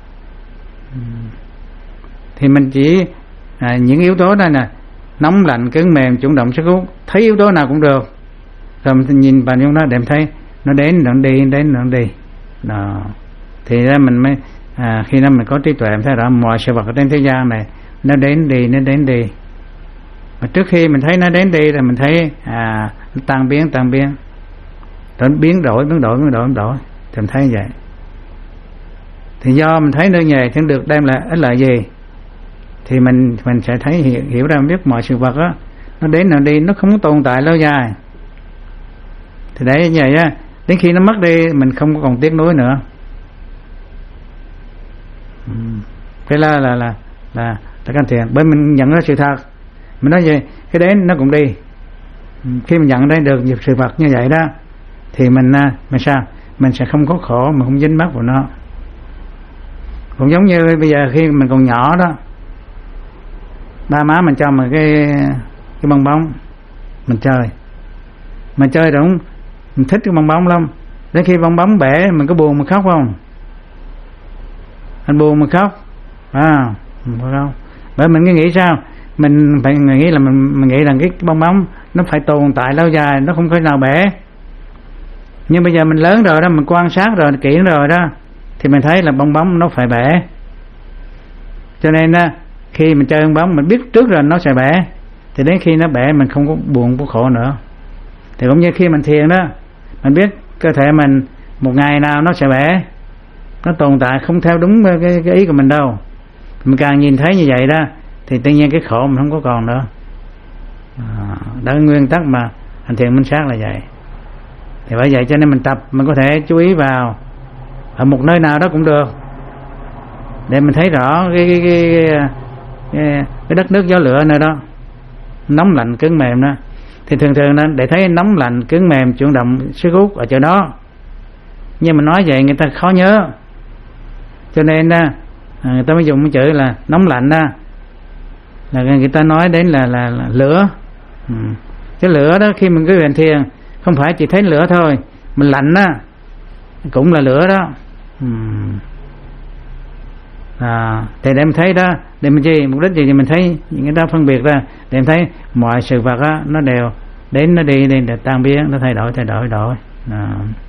Thì mình chỉ à, những yếu tố đó nè, nóng lạnh cứng mềm chuyển động sức hút, thấy yếu tố nào cũng được, rồi mình nhìn vào trong đó để mình thấy nó đến nó đi đến nó đi đó. Thì ra mình mới à, khi đó mình có trí tuệ mình thấy rõ mọi sự vật ở trên thế gian này nó đến đi nó đến đi. Mà trước khi mình thấy nó đến đi rồi mình thấy à, nó tan biến tan biến, rồi nó biến đổi biến đổi biến đổi biến đổi thì mình thấy như vậy. Thì do mình thấy nơi nhề chẳng được đem lại ích lợi gì, thì mình mình sẽ thấy hiểu, hiểu ra biết mọi sự vật đó nó đến nó đi, nó không tồn tại lâu dài. Thì đấy như vậy á, đến khi nó mất đi mình không còn tiếc nuối nữa. Thế là là là là tất cả thiện, bởi mình nhận ra sự thật, mình nói gì cái đến nó cũng đi. Khi mình nhận ra được nhiều sự vật như vậy đó thì mình mình sao mình sẽ không có khổ, mà không dính mắc vào nó. Cũng giống như bây giờ khi mình còn nhỏ đó, ba má mình cho mình cái cái bong bóng mình chơi, mình chơi đúng, mình thích cái bong bóng lắm. Đến khi bong bóng bể mình có buồn mình khóc không? Anh buồn mình khóc à? Không, bởi mình cứ nghĩ sao mình phải nghĩ là mình, mình nghĩ rằng cái bong bóng nó phải tồn tại lâu dài, nó không thể nào bể. Nhưng bây giờ mình lớn rồi đó, mình quan sát rồi kỹ rồi đó, thì mình thấy là bong bóng nó phải bể. Cho nên đó, khi mình chơi bong bóng mình biết trước rồi nó sẽ bể, thì đến khi nó bể mình không có buồn có khổ nữa. Thì cũng như khi mình thiền đó, mình biết cơ thể mình một ngày nào nó sẽ bể, nó tồn tại không theo đúng cái, cái ý của mình đâu. Mình càng nhìn thấy như vậy đó thì tự nhiên cái khổ mình không có còn nữa. À, đó là nguyên tắc mà hành thiền minh sát là vậy. Thì bởi vậy cho nên mình tập, mình có thể chú ý vào ở một nơi nào đó cũng được, để mình thấy rõ cái cái cái, cái, cái đất nước gió lửa nơi đó, nóng lạnh cứng mềm đó. Thì thường thường đó, để thấy nóng lạnh cứng mềm chuyển động sức hút ở chỗ đó, nhưng mà nói vậy người ta khó nhớ, cho nên đó, người ta mới dùng cái chữ là nóng lạnh đó, là người ta nói đến là là, là lửa. Ừ. Cái lửa đó khi mình cứ hành thiền không phải chỉ thấy lửa thôi, mình lạnh đó cũng là lửa đó. Ừ. À, thì để mình thấy đó, để mình gì mục đích gì thì mình thấy những cái đó phân biệt ra, để mình thấy mọi sự vật đó, nó đều đến nó đi đi để tan biến, nó thay đổi thay đổi đổi. À.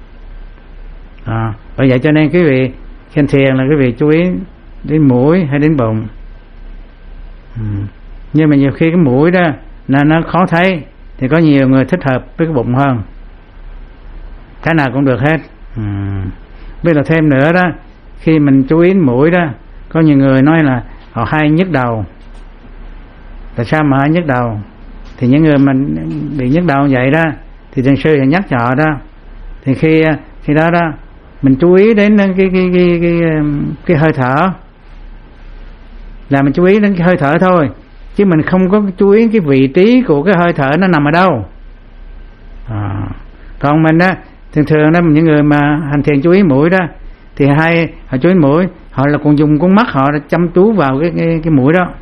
À, bởi vậy cho nên quý vị khi thiền là quý vị chú ý đến mũi hay đến bụng. Ừ. Nhưng mà nhiều khi cái mũi đó là nó khó thấy, thì có nhiều người thích hợp với cái bụng hơn. Cái nào cũng được hết. Ừ. Bây giờ thêm nữa đó, khi mình chú ý đến mũi đó, có nhiều người nói là họ hay nhức đầu. Tại sao mà nhức đầu? Thì những người mình bị nhức đầu vậy đó thì thiền sư thì nhắc cho họ đó. Thì khi khi đó đó mình chú ý đến cái cái cái cái, cái, cái hơi thở, là mình chú ý đến cái hơi thở thôi, chứ mình không có chú ý cái vị trí của cái hơi thở nó nằm ở đâu. À, còn mình á thường thường đó, những người mà hành thiền chú ý mũi đó thì hay họ chú ý mũi, họ là còn dùng con mắt họ chăm chú vào cái cái, cái mũi đó.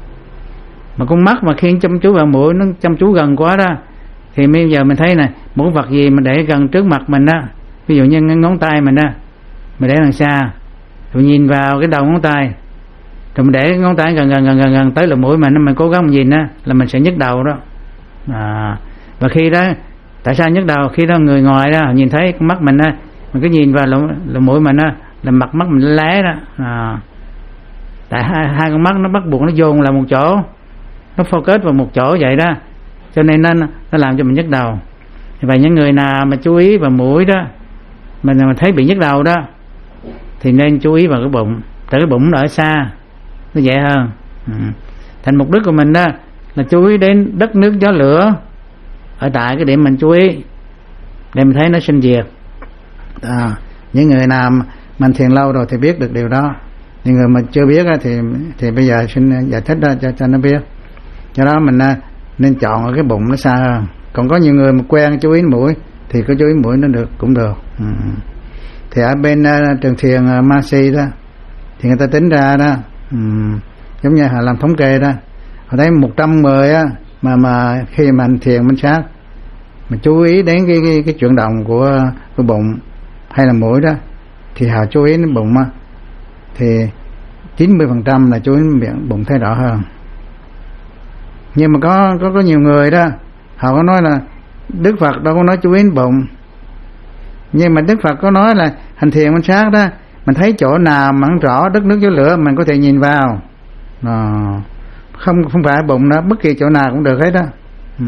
Mà con mắt mà khi chăm chú vào mũi, nó chăm chú gần quá đó, thì bây giờ mình thấy này, một vật gì mà để gần trước mặt mình đó, ví dụ như ngón tay mình đó, mình để đằng xa, rồi nhìn vào cái đầu ngón tay, rồi mình để ngón tay gần gần gần gần gần tới lỗ mũi mình, mình cố gắng mình nhìn đó, là mình sẽ nhức đầu đó. À, và khi đó, tại sao nhức đầu? Khi đó người ngoài đó nhìn thấy con mắt mình đó, mình cứ nhìn vào lỗ, lỗ mũi mình đó, là mặt mắt mình lé đó. À, tại hai, hai con mắt nó bắt buộc nó dồn là một chỗ, nó focus vào một chỗ vậy đó, cho nên nó nó làm cho mình nhức đầu. Vậy những người nào mà chú ý vào mũi đó, mình mà thấy bị nhức đầu đó, thì nên chú ý vào cái bụng, tại cái bụng nó ở xa, nó dễ hơn. Ừ. Thành mục đích của mình đó là chú ý đến đất nước gió lửa ở tại cái điểm mình chú ý, để mình thấy nó sinh diệt. À, những người nào mình thiền lâu rồi thì biết được điều đó. Những người mà chưa biết thì thì bây giờ xin giải thích ra cho cho nó biết. Do đó mình nên chọn ở cái bụng nó xa hơn. Còn có nhiều người mà quen chú ý mũi thì có chú ý mũi nó được cũng được. Ừ. Thì ở bên uh, trường thiền uh, Masi đó thì người ta tính ra đó, um, giống như họ làm thống kê đó, họ thấy một trăm mười á, mà mà khi mà anh thiền minh sát mà chú ý đến cái cái, cái chuyển động của cái bụng hay là mũi đó, thì họ chú ý đến bụng á, thì chín mươi phần trăm là chú ý đến bụng thấy rõ hơn. Nhưng mà có có có nhiều người đó, họ có nói là Đức Phật đâu có nói chú ý đến bụng, nhưng mà Đức Phật có nói là hành thiền minh sát đó, mình thấy chỗ nào mà rõ đất nước gió lửa mình có thể nhìn vào. À, không không phải bụng đó, bất kỳ chỗ nào cũng được hết đó. Ừ.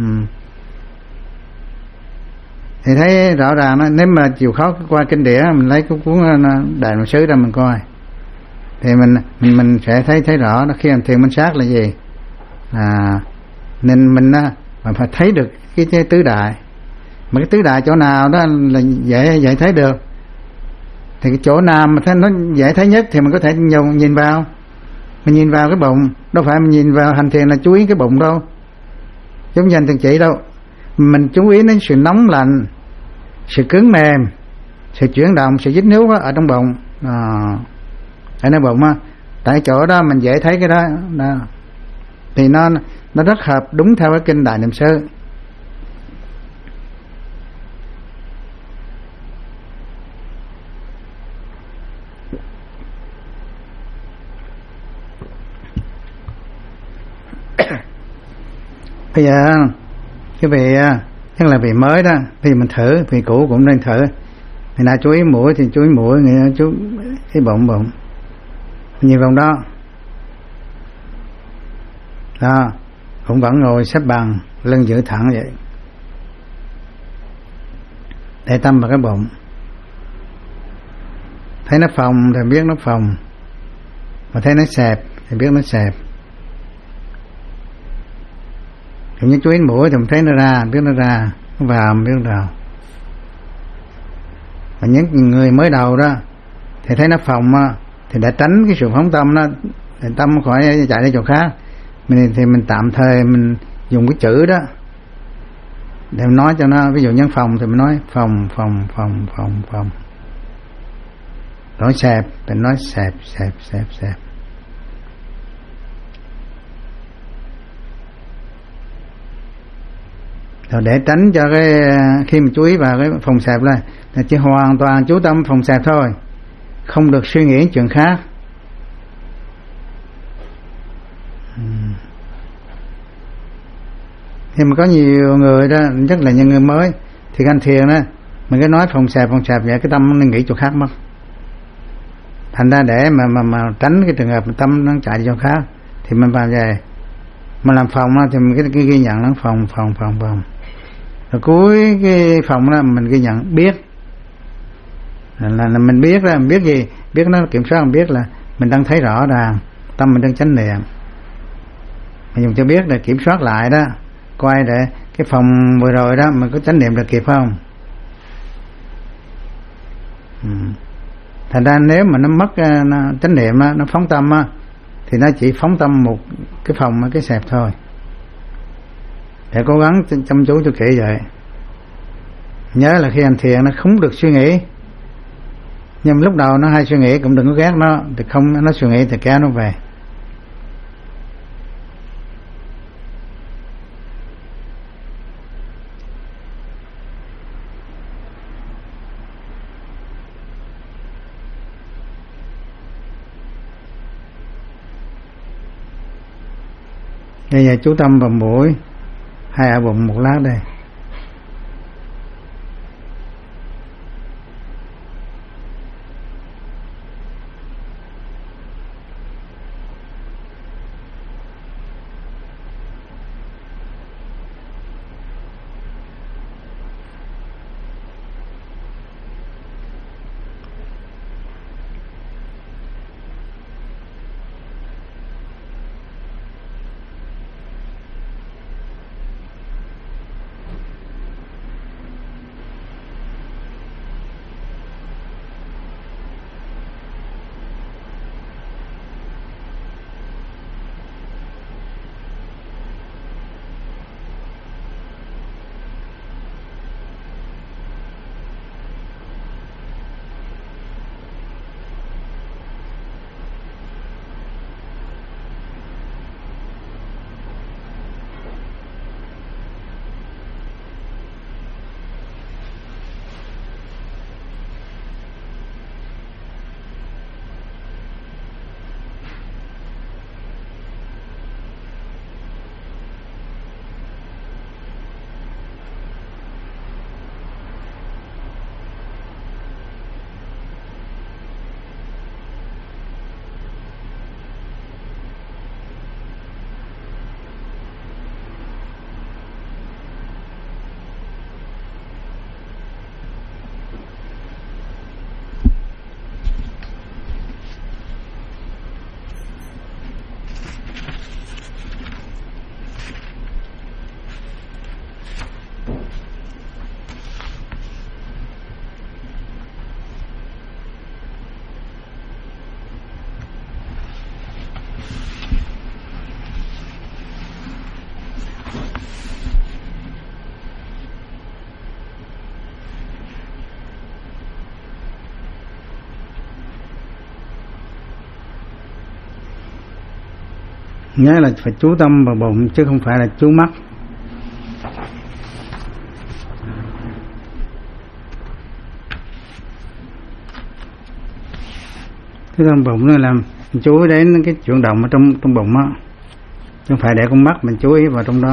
Thì thấy rõ ràng đó, nếu mà chịu khó qua kinh điển mình lấy cái cuốn Đại Nội Xứ ra mình coi, thì mình mình mình sẽ thấy thấy rõ đó, khi hành thiền minh sát là gì. À, nên mình mà phải thấy được cái, cái tứ đại, mà cái tứ đại chỗ nào đó là dễ dễ thấy được, thì cái chỗ nào mà thấy nó dễ thấy nhất thì mình có thể nhìn, nhìn vào. Mình nhìn vào cái bụng, đâu phải mình nhìn vào hành thiền là chú ý cái bụng đâu, giống như hành thiền chỉ đâu. Mình chú ý đến sự nóng lạnh, sự cứng mềm, sự chuyển động, sự dính níu ở trong bụng. À, ở nơi bụng á, tại chỗ đó mình dễ thấy cái đó, đó. Thì nó nó rất hợp đúng theo cái kinh Đại Niệm Xứ. Bây giờ cái vị chắc là vị mới đó, thì mình thử, vị cũ cũng nên thử. Người nào chú ý mũi thì chú ý mũi, người nào chú ý bụng bụng, nhìn vòng đó. Đó, cũng vẫn ngồi xếp bằng, lưng giữ thẳng vậy, để tâm vào cái bụng. Thấy nó phồng thì biết nó phồng, mà thấy nó xẹp thì biết nó xẹp. Cũng như chú ý mũi thì mình thấy nó ra, biết nó ra, nó vào, biết nó vào. Mà những người mới đầu đó thì thấy nó phồng á, thì để tránh cái sự phóng tâm đó, thì tâm khỏi chạy đi chỗ khác, mình thì mình tạm thời mình dùng cái chữ đó để mình nói cho nó. Ví dụ nhân phòng thì mình nói phòng phòng phòng phòng phòng, nói xẹp thì nói xẹp xẹp xẹp xẹp. Rồi để tránh cho cái khi mình chú ý vào cái phòng xẹp này là chỉ hoàn toàn chú tâm phòng xẹp thôi, không được suy nghĩ chuyện khác. Nhưng mà có nhiều người đó, nhất là những người mới thì hành thiền đó, mình cứ nói phòng xẹp phòng xẹp vậy, cái tâm nó nghĩ chỗ khác mất. Thành ra để mà mà mà tránh cái trường hợp tâm nó chạy đi chỗ khác thì mình vào về mà làm phòng đó, thì mình cái, cái ghi nhận nó phòng phòng phòng phòng, rồi cuối cái phòng đó mình ghi nhận biết là, là, là mình biết là mình biết gì, biết nó kiểm soát, mình biết là mình đang thấy rõ ràng tâm mình đang chánh niệm. mình dùng cho biết để kiểm soát lại đó, coi để cái phòng vừa rồi đó mình có chánh niệm được kịp không. Ừ. Thành ra nếu mà nó mất nó, chánh niệm đó, nó phóng tâm á, thì nó chỉ phóng tâm một cái phòng cái xẹp thôi. Để cố gắng chăm chú cho kỹ vậy. Nhớ là khi hành thiền nó không được suy nghĩ, nhưng lúc đầu nó hay suy nghĩ cũng đừng có ghét nó, thì không nó suy nghĩ thì kéo nó về. Bây giờ chú tâm vào mũi hay ở bụng một lát đây. Nhớ là phải chú tâm vào bụng chứ không phải là chú mắt. Cái tâm bụng nó làm chú ý đến cái chuyển động ở trong trong bụng á, chứ không phải để con mắt mình chú ý vào trong đó.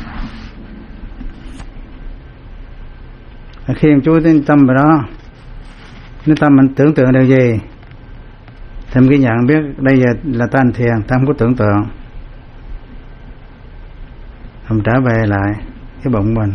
Khi em chú ý đến tâm vào đó, nếu tâm mình tưởng tượng điều gì thì mình ghi nhận biết đây giờ là ta hành thiền, ta không có tưởng tượng. Mình trở về lại cái bụng mình.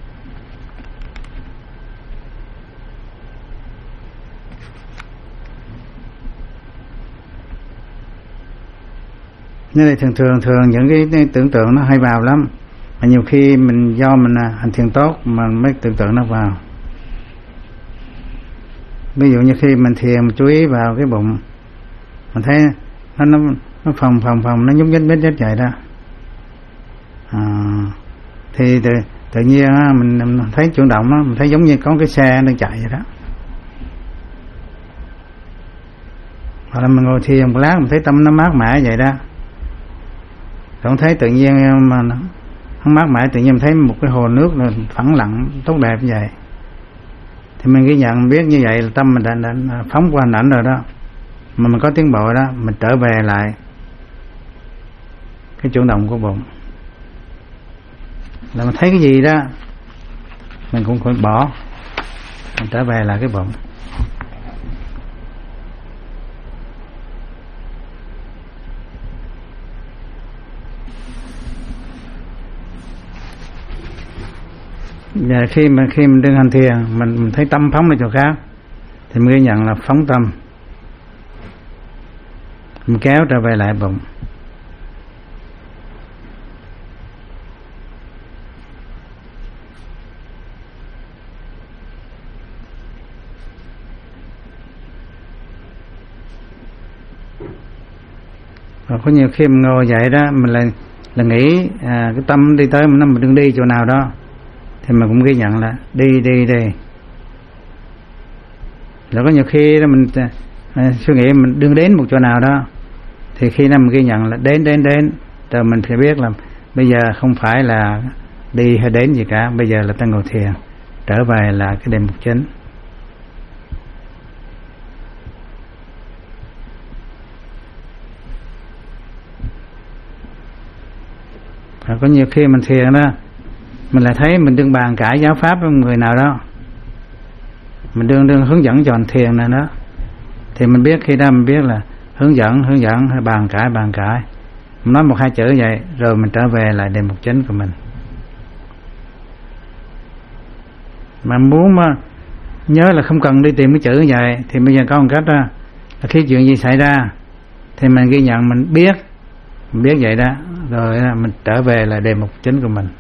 Như này thường thường thường những cái, cái tưởng tượng nó hay vào lắm, mà nhiều khi mình do mình hành thiền tốt mà mới tưởng tượng nó vào. Ví dụ như khi mình thiền mình chú ý vào cái bụng, mình thấy nó nó, nó phồng phồng phồng nó nhúc nhích nhích nhích vậy đó, à, thì tự, tự nhiên á, mình, mình thấy chuyển động đó, mình thấy giống như có cái xe đang chạy vậy đó. Hoặc là mình ngồi thiền một lát mình thấy tâm nó mát mẻ vậy đó, không thấy tự nhiên mà nó không mát mẻ, tự nhiên mình thấy một cái hồ nước là phẳng lặng tốt đẹp như vậy, thì mình ghi nhận biết như vậy là tâm mình đã, đã phóng qua hình ảnh rồi đó, mà mình có tiến bộ đó, mình trở về lại cái chuyển động của bụng, là mình thấy cái gì đó mình cũng phải bỏ, mình trở về lại cái bụng. Và khi mà khi mình đương hành thiền, mình, mình thấy tâm phóng lên chỗ khác thì mình ghi nhận là phóng tâm, mình kéo trở về lại bụng. Và có nhiều khi mình ngồi dậy đó mình lại là nghĩ à, cái tâm đi tới mình mình đừng đi chỗ nào đó, thì mình cũng ghi nhận là đi đi đi. Rồi có nhiều khi đó mình à, suy nghĩ mình đừng đến một chỗ nào đó, thì khi nào mình ghi nhận là đến đến đến, rồi mình phải biết là bây giờ không phải là đi hay đến gì cả, bây giờ là ta ngồi thiền, trở về là cái đề mục chính. Và có nhiều khi mình thiền đó, mình lại thấy mình đừng bàn cãi giáo pháp với người nào đó, mình đương đương hướng dẫn cho hành thiền này đó, thì mình biết khi đó mình biết là hướng dẫn hướng dẫn hay bàn cãi bàn cãi, mình nói một hai chữ vậy rồi mình trở về lại đề mục chính của mình. Mà muốn mà nhớ là không cần đi tìm cái chữ như vậy, thì bây giờ có một cách đó là khi chuyện gì xảy ra thì mình ghi nhận mình biết, mình biết vậy đó, rồi mình trở về là đề mục chính của mình.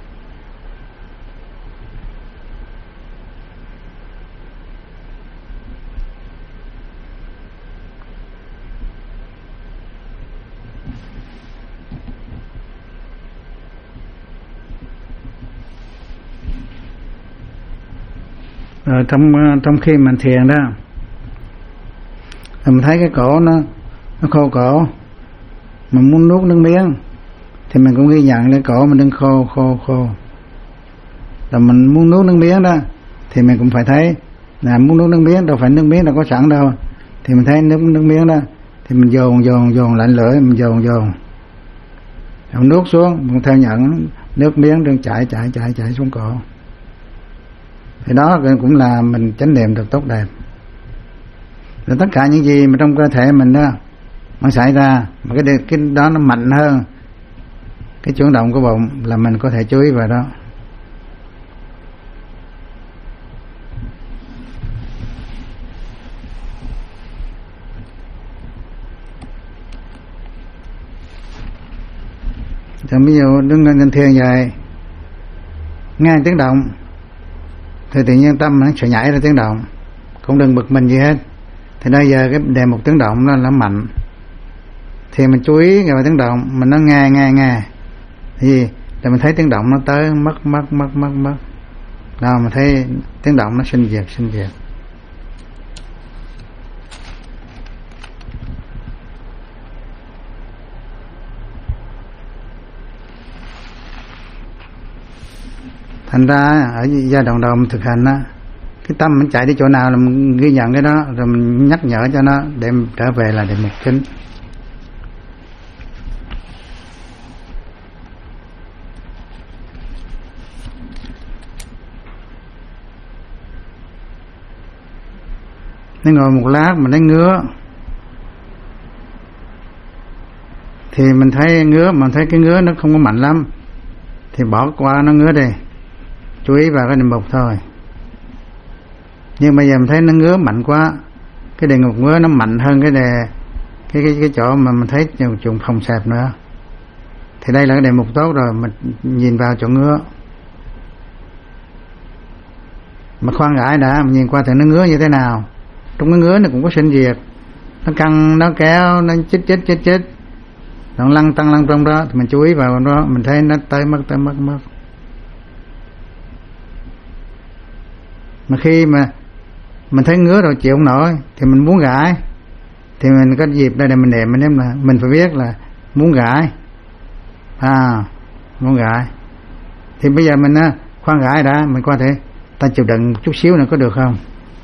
Rồi trong trong khi mình thiền đó, mình thấy cái cổ nó nó khô cổ, mình muốn nuốt nước miếng thì mình cũng ghi nhận cái cổ mình đang khô khô khô. Rồi mình muốn nuốt nước miếng đó thì mình cũng phải thấy là muốn nuốt nước miếng, đâu phải nước miếng đâu có sẵn đâu, thì mình thấy nước nước miếng đó thì mình dồn dồn dồn lạnh lưỡi, mình dồn dồn mình nuốt xuống, mình theo nhận nước miếng đang chảy chảy chảy chảy xuống cổ. Thì đó cũng là mình chánh niệm được tốt đẹp. Rồi tất cả những gì mà trong cơ thể mình đó nó xảy ra, mà cái, cái đó nó mạnh hơn cái chuyển động của bụng là mình có thể chú ý vào đó. Rồi ví dụ đứng lên thiền vậy, nghe tiếng động thì tự nhiên tâm nó sẽ nhảy ra tiếng động, cũng đừng bực mình gì hết. Thì bây giờ cái đề mục tiếng động nó là mạnh, thì mình chú ý vào tiếng động, mình nó nghe nghe nghe thì là mình thấy tiếng động nó tới mất mất mất mất mất đó, mình thấy tiếng động nó sinh diệt sinh diệt. Thành ra ở giai đoạn đầu mình thực hành á, cái tâm mình chạy đi chỗ nào là mình ghi nhận cái đó, rồi mình nhắc nhở cho nó để trở về là đề mục chính. Nếu ngồi một lát mình thấy ngứa thì mình thấy ngứa, mà thấy cái ngứa nó không có mạnh lắm thì bỏ qua nó ngứa đi, chú ý vào cái đề mục thôi. Nhưng bây giờ mình thấy nó ngứa mạnh quá, cái đề mục ngứa nó mạnh hơn cái đề cái cái cái chỗ mà mình thấy trùng phòng xẹp nữa, thì đây là cái đề mục tốt rồi. Mình nhìn vào chỗ ngứa, mà khoan gãi đã, mình nhìn qua thì nó ngứa như thế nào. Trong cái ngứa nó cũng có sinh diệt, nó căng, nó kéo, nó chích chích chích chích, nó lăn tăng lăn trong đó, thì mình chú ý vào đó, mình thấy nó tới mất tới mất mất. Mà khi mà mình thấy ngứa rồi chịu không nổi thì mình muốn gãi, thì mình có dịp đây để mình niệm, mình nếm là mình phải biết là muốn gãi, à muốn gãi, thì bây giờ mình á khoan gãi đã, mình qua thể ta chịu đựng một chút xíu nữa có được không.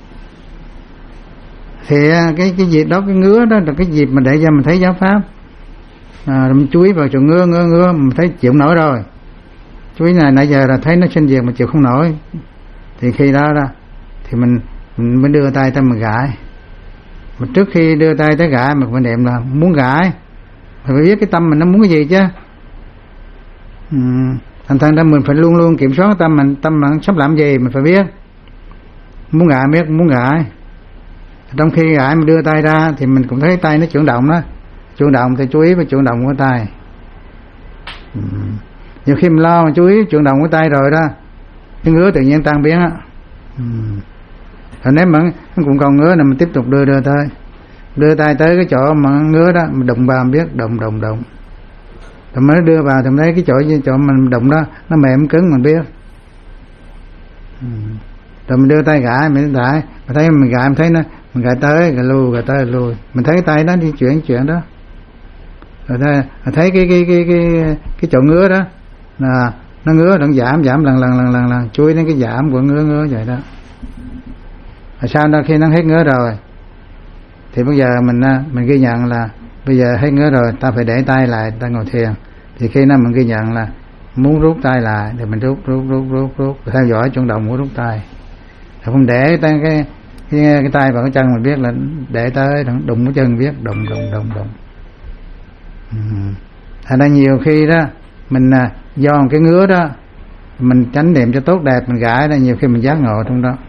Thì cái cái dịp đó, cái ngứa đó là cái dịp mà để cho mình thấy giáo pháp, à, mình chú ý vào chỗ ngứa ngứa ngứa, mình thấy chịu nổi rồi, chú ý này nãy giờ là thấy nó sinh diệt mà chịu không nổi, thì khi đó đó thì mình mình mới đưa tay tới mình gãi. Mà trước khi đưa tay tới gãi mình phải niệm là muốn gãi, mình phải biết cái tâm mình nó muốn cái gì chứ. Ừ. Thành thành ra mình phải luôn luôn kiểm soát tâm mình, tâm mình sắp làm gì mình phải biết. Muốn gãi biết muốn gãi. Trong khi gãi mình đưa tay ra thì mình cũng thấy tay nó chuyển động đó, chuyển động thì chú ý vào chuyển động của tay. Ừ. Nhiều khi mình lo mà chú ý chuyển động của tay rồi đó, cái ngứa tự nhiên tan biến á. Ừ. Rồi nếu mà nó cũng còn ngứa là mình tiếp tục đưa đưa tới, đưa tay tới cái chỗ mà ngứa đó, mình đụng vào biết, đụng đụng đụng, rồi mới đưa vào thì mình thấy cái chỗ chỗ mình đụng đó nó mềm cứng mình biết. Ừ. Rồi mình đưa tay gãi, mình gãi, mình thấy mình gãi, mình thấy nó, mình gãi tới, gãi lui, gãi tới, lui, mình thấy cái tay nó di chuyển chuyện đó. Rồi thấy, thấy cái cái cái cái cái chỗ ngứa đó là nó ngứa, nó giảm giảm lần lần lần lần lần, chui đến cái giảm của ngứa ngứa vậy đó. Rồi sau đó khi nó hết ngứa rồi thì bây giờ mình mình ghi nhận là bây giờ hết ngứa rồi, ta phải để tay lại, ta ngồi thiền. Thì khi nào mình ghi nhận là muốn rút tay lại thì mình rút rút rút rút rút theo dõi chuyển động của rút tay. Không để tay cái cái, cái tay vào cái chân mình biết là để tới đụng cái chân biết đụng đụng đụng đụng. Ừ. Thành ra nhiều khi đó mình do cái ngứa đó mình chánh niệm cho tốt đẹp, mình gãi ra nhiều khi mình giác ngộ trong đó.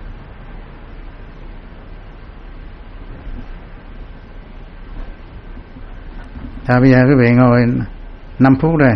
À, bây giờ quý vị ngồi năm phút rồi.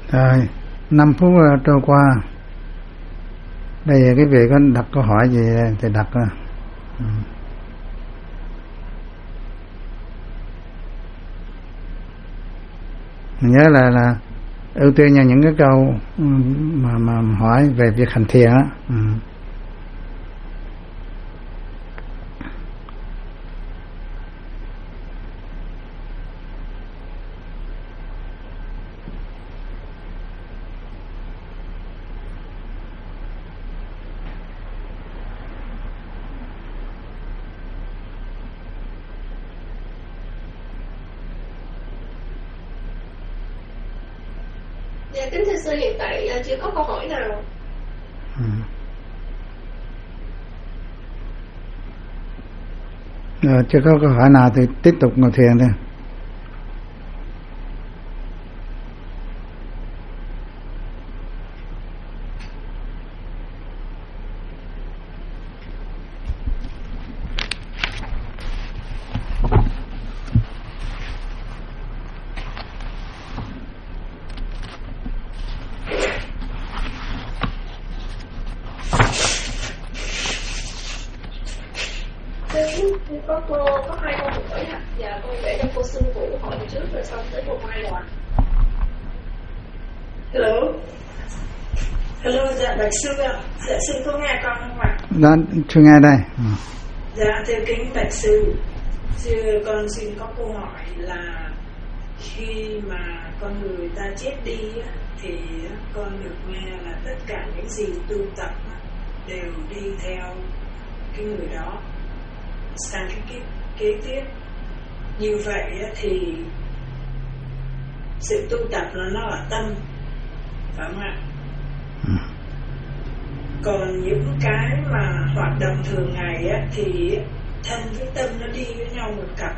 Rồi, năm phút trôi qua. Bây giờ cái vị có đặt câu hỏi gì thì đặt ra. Ừ. Nhớ là là ưu tiên là những cái câu mà mà hỏi về việc hành thiền á. Ừ. Dạ, kính thưa sư, hiện tại chưa có câu hỏi nào. Ừ. Rồi, chưa có câu hỏi nào thì tiếp tục ngồi thiền thôi. Có cô có hai câu hỏi ạ. Dạ, con để cho cô sư phụ hỏi trước rồi xong tới cô Mai rồi. Hello. Hello, dạ bạch sư ạ. Dạ sư có nghe con không ạ? Đó, chưa nghe đây. Ừ. Dạ thưa kính bạch sư, sư con xin có câu hỏi là khi mà con người ta chết đi thì con được nghe là tất cả những gì tu tập đều đi theo cái người đó sang cái kiếp kế tiếp. Như vậy thì sự tu tập là nó là tâm, phải không ạ? Ừ. Còn những cái mà hoạt động thường ngày á, thì thân với tâm nó đi với nhau một cặp.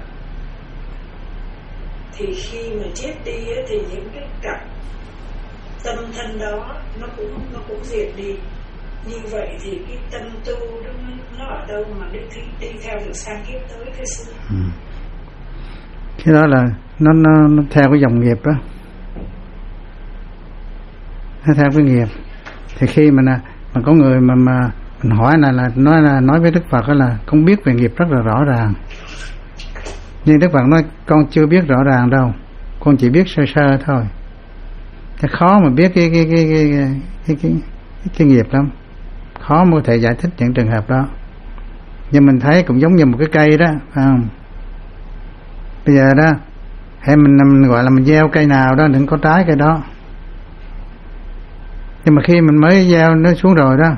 Thì khi mà chết đi á, thì những cái cặp tâm thân đó nó cũng nó cũng diệt đi. Như vậy thì cái tâm tu đó, nó ở đâu mà đi, đi theo được sang kiếp tới cái sư? Ừ. Cái đó là nó, nó, nó theo cái dòng nghiệp đó, nó theo cái nghiệp. Thì khi mà mà có người mà mà mình hỏi là là nói là nói với Đức Phật là con biết về nghiệp rất là rõ ràng, nhưng Đức Phật nói con chưa biết rõ ràng đâu, con chỉ biết sơ sơ thôi. Cái khó mà biết cái cái cái cái cái cái, cái, cái, cái nghiệp lắm, khó mới có thể giải thích những trường hợp đó. Nhưng mình thấy cũng giống như một cái cây đó, phải không? Bây giờ đó, hay mình, mình gọi là mình gieo cây nào đó đừng có trái cây đó. Nhưng mà khi mình mới gieo nó xuống rồi đó,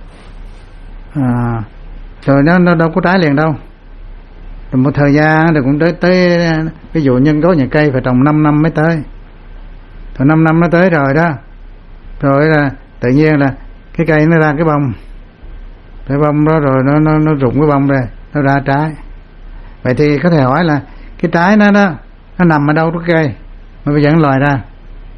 à, rồi nó nó đâu có trái liền đâu. Rồi một thời gian rồi cũng tới tới ví dụ nhân có nhà cây phải trồng năm năm mới tới. Rồi năm năm nó tới rồi đó, rồi là tự nhiên là cái cây nó ra cái bông, cái bông đó rồi nó nó nó rụng cái bông ra, nó ra trái. Vậy thì có thể hỏi là cái trái nó đó nó nằm ở đâu đó cây mà bây giờ nó lòi ra.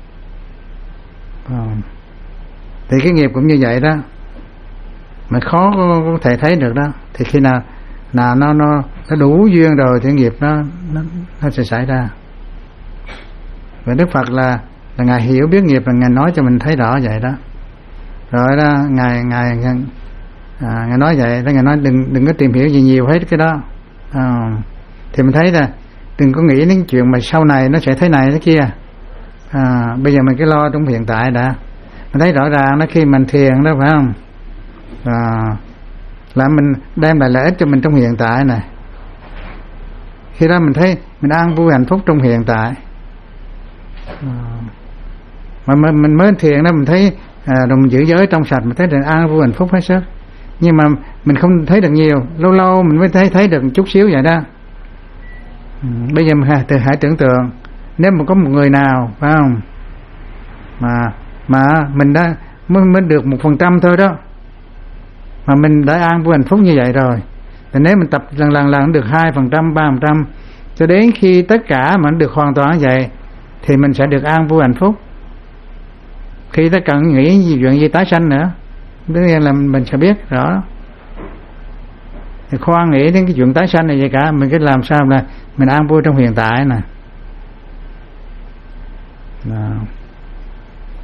À, thì cái nghiệp cũng như vậy đó, mà khó có, có thể thấy được đó. Thì khi nào nào nó nó nó đủ duyên rồi thì nghiệp nó nó nó sẽ xảy ra. Và Đức Phật là là ngài hiểu biết nghiệp, là ngài nói cho mình thấy rõ vậy đó. Rồi đó ngài ngài ngài, à, ngài nói vậy đó, ngài nói đừng đừng có tìm hiểu gì nhiều hết cái đó. À, thì mình thấy là đừng có nghĩ đến chuyện mà sau này nó sẽ thế này thế kia. À, bây giờ mình cứ lo trong hiện tại đã. Mình thấy rõ ràng nó khi mình thiền đó, phải không? À, là mình đem lại lợi ích cho mình trong hiện tại này. Khi đó mình thấy mình an vui hạnh phúc trong hiện tại. À, mà mình, mình mới thiền đó mình thấy à, rồi mình giữ giới trong sạch, mình thấy được an vui hạnh phúc hết sức. Nhưng mà mình không thấy được nhiều, lâu lâu mình mới thấy thấy được một chút xíu vậy đó. Ừ, bây giờ mình hãy, hãy tưởng tượng nếu mà có một người nào, phải không, mà mà mình đã mới, mới được một phần trăm thôi đó, mà mình đã an vui hạnh phúc như vậy rồi, thì nếu mình tập lần lần lần được hai phần trăm, ba phần trăm, cho đến khi tất cả mà nó được hoàn toàn như vậy, thì mình sẽ được an vui hạnh phúc. Khi ta cần nghĩ gì chuyện gì tái sanh nữa, tất nhiên là mình sẽ biết rõ. Thì khoan nghĩ đến cái chuyện tái sanh này vậy cả, mình cứ làm sao là mình an vui trong hiện tại nè.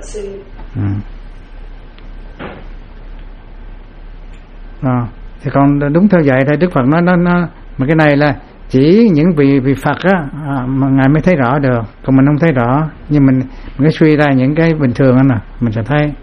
sư. Ừ. À, thì còn đúng theo vậy thôi. Đức Phật nói nó, nó mà cái này là chỉ những vị vị Phật á à, mà ngài mới thấy rõ được, còn mình không thấy rõ. Nhưng mình mình cái suy ra những cái bình thường anh nè, mình sẽ thấy.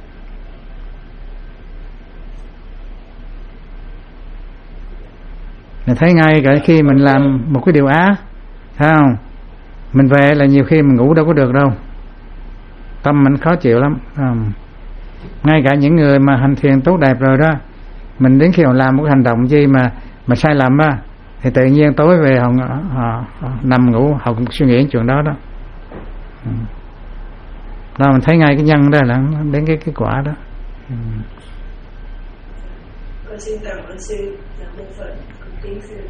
Mình thấy ngay cả khi mình làm một cái điều ác, thấy không? Mình về là nhiều khi mình ngủ đâu có được đâu, tâm mình khó chịu lắm. À, ngay cả những người mà hành thiền tốt đẹp rồi đó, mình đến khi họ làm một cái hành động gì mà mà sai lầm á, thì tự nhiên tối về họ, họ, họ nằm ngủ họ cũng suy nghĩ chuyện đó đó. Ừ. Đó mình thấy ngay cái nhân đó là đến cái cái quả đó. Ừ. Con xin cảm ơn sư là bộ phận cung kính sư.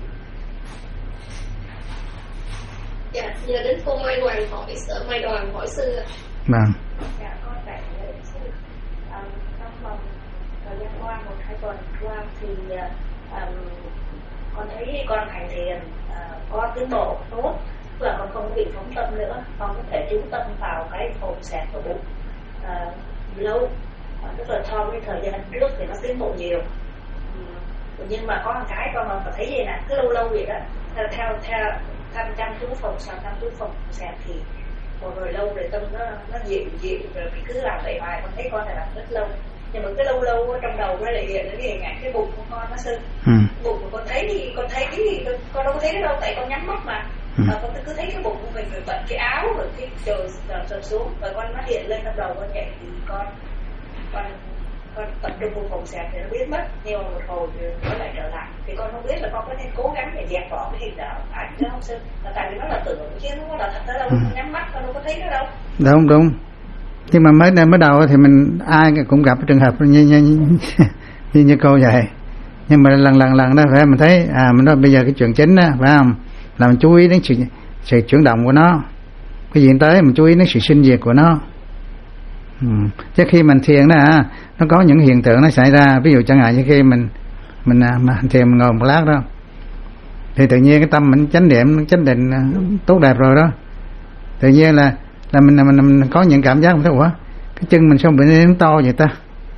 Dạ, giờ đến cô Mai Đoàn hỏi sở Mai Đoàn hỏi sư ạ. Vâng. Dạ, con tại lễ sư. Um, trong vòng thời gian qua một hai tuần qua thì um, con thấy con hành thiền uh, có tiến bộ tốt, là con không bị phóng tâm nữa, con có thể chú tâm vào cái phồng xẹp của bụng uh, lâu, uh, tức là so với thời gian trước thì nó tiến bộ nhiều. Um, nhưng mà có một cái con mà thấy gì nè, cứ lâu lâu vậy đó, theo theo theo thăm chăm chú phồng xẹp, chăm chú phồng xẹp thì một hồi lâu rồi tâm nó nó dịu dịu rồi mình cứ làm vậy hoài, con thấy con phải làm rất lâu. Nhưng mà cái lâu lâu trong đầu nó lại hiện cái hình ảnh cái bụng của con nó sưng. Ừ. Bụng của con thấy thì con thấy thì con, con đâu có thấy nó đâu, tại con nhắm mắt mà. Ừ. Và con cứ thấy cái bụng của mình rồi bận cái áo rồi cái trời sờ xuống và con nó hiện lên trong đầu con vậy thì con con con tập trung vào phòng xẹp thì nó biến mất, nhưng mà một hồi thì nó lại trở lại. Thì con không biết là con có nên cố gắng để dẹp bỏ cái hình đó ảnh đó không sư? Là tại vì nó là tưởng chứ nó không là thật đó đâu. Ừ. Con nhắm mắt con đâu có thấy nó đâu. Đúng đúng. Nhưng mà mới mới đầu thì mình ai cũng gặp trường hợp như như như, như, như cô vậy. Nhưng mà lần lần lần đó phải mình thấy à mình nói bây giờ cái chuyện chính đó phải không? Là mình chú ý đến sự sự chuyển động của nó. Cái diện tới mình chú ý đến sự sinh diệt của nó. Ừ. Chứ khi mình thiền đó nó có những hiện tượng nó xảy ra, ví dụ chẳng hạn như khi mình mình mà thiền mình ngồi một lát đó thì tự nhiên cái tâm mình chánh niệm chánh định tốt đẹp rồi đó, tự nhiên là là mình, mình mình có những cảm giác mình thấy ủa cái chân mình sao bị nó to vậy ta,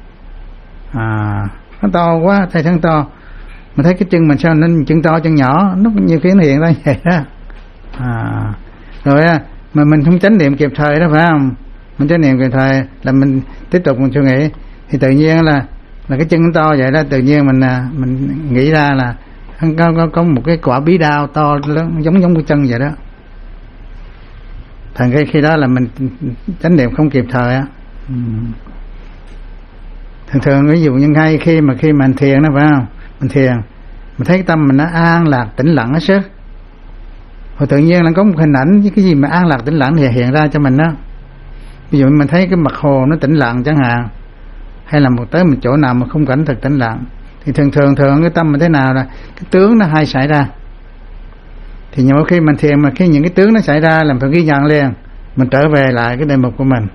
à nó to quá thay thân to, mình thấy cái chân mình sao nên chân to chân nhỏ, nó nhiều khi nó hiện ra vậy đó, à rồi á mà mình không chánh niệm kịp thời đó phải không, mình chánh niệm kịp thời là mình tiếp tục mình suy nghĩ thì tự nhiên là là cái chân nó to vậy đó, tự nhiên mình mình nghĩ ra là có có, có một cái quả bí đao to lớn giống giống cái chân vậy đó. Thành cái khi đó là mình chánh niệm không kịp thời á. Ừ. Thường thường ví dụ như ngay khi mà khi mình thiền đó phải không, mình thiền mình thấy cái tâm mình nó an lạc tĩnh lặng hết sức, rồi tự nhiên là có một hình ảnh với cái gì mà an lạc tĩnh lặng thì hiện ra cho mình đó. Ví dụ mình thấy cái mặt hồ nó tĩnh lặng chẳng hạn, hay là một tới một chỗ nào mà không cảnh thực tĩnh lặng, thì thường thường thường cái tâm mình thế nào là cái tướng nó hay xảy ra. Thì nhiều khi mình thiền mà khi những cái tướng nó xảy ra làm phải ghi nhận liền, mình trở về lại cái đề mục của mình.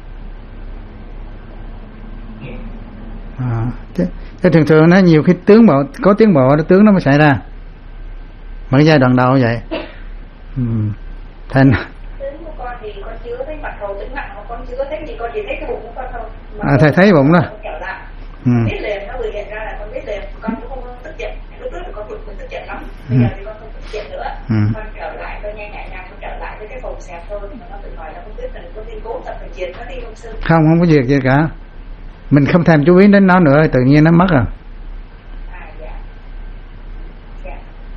À, chứ, chứ thường thường nó nhiều khi tướng bộ có tiến bộ nó tướng nó mới xảy ra, mà cái giai đoạn đầu vậy. Ừ. Thành tướng của con thì con chưa thấy mặt hồ tĩnh lặng, con chưa thấy gì, con chỉ thấy cái bụng của con thôi. À, thầy thấy bụng đó. Ừ. Biết liền nó vừa hiện ra là con biết liền, con cũng không tức giận. Lúc trước thì con bực mình tức giận lắm, bây ừ. giờ thì con không tức giận nữa. Ừ. Con trở lại, con nhanh nhẹ nhàng, con trở lại với cái phòng xẹp thôi. Mà con tự hỏi là không biết là con đi cố tập mình diệt nó đi không sư? Không, không có diệt gì cả. Mình không thèm chú ý đến nó nữa, tự nhiên nó mất rồi. À dạ. Dạ.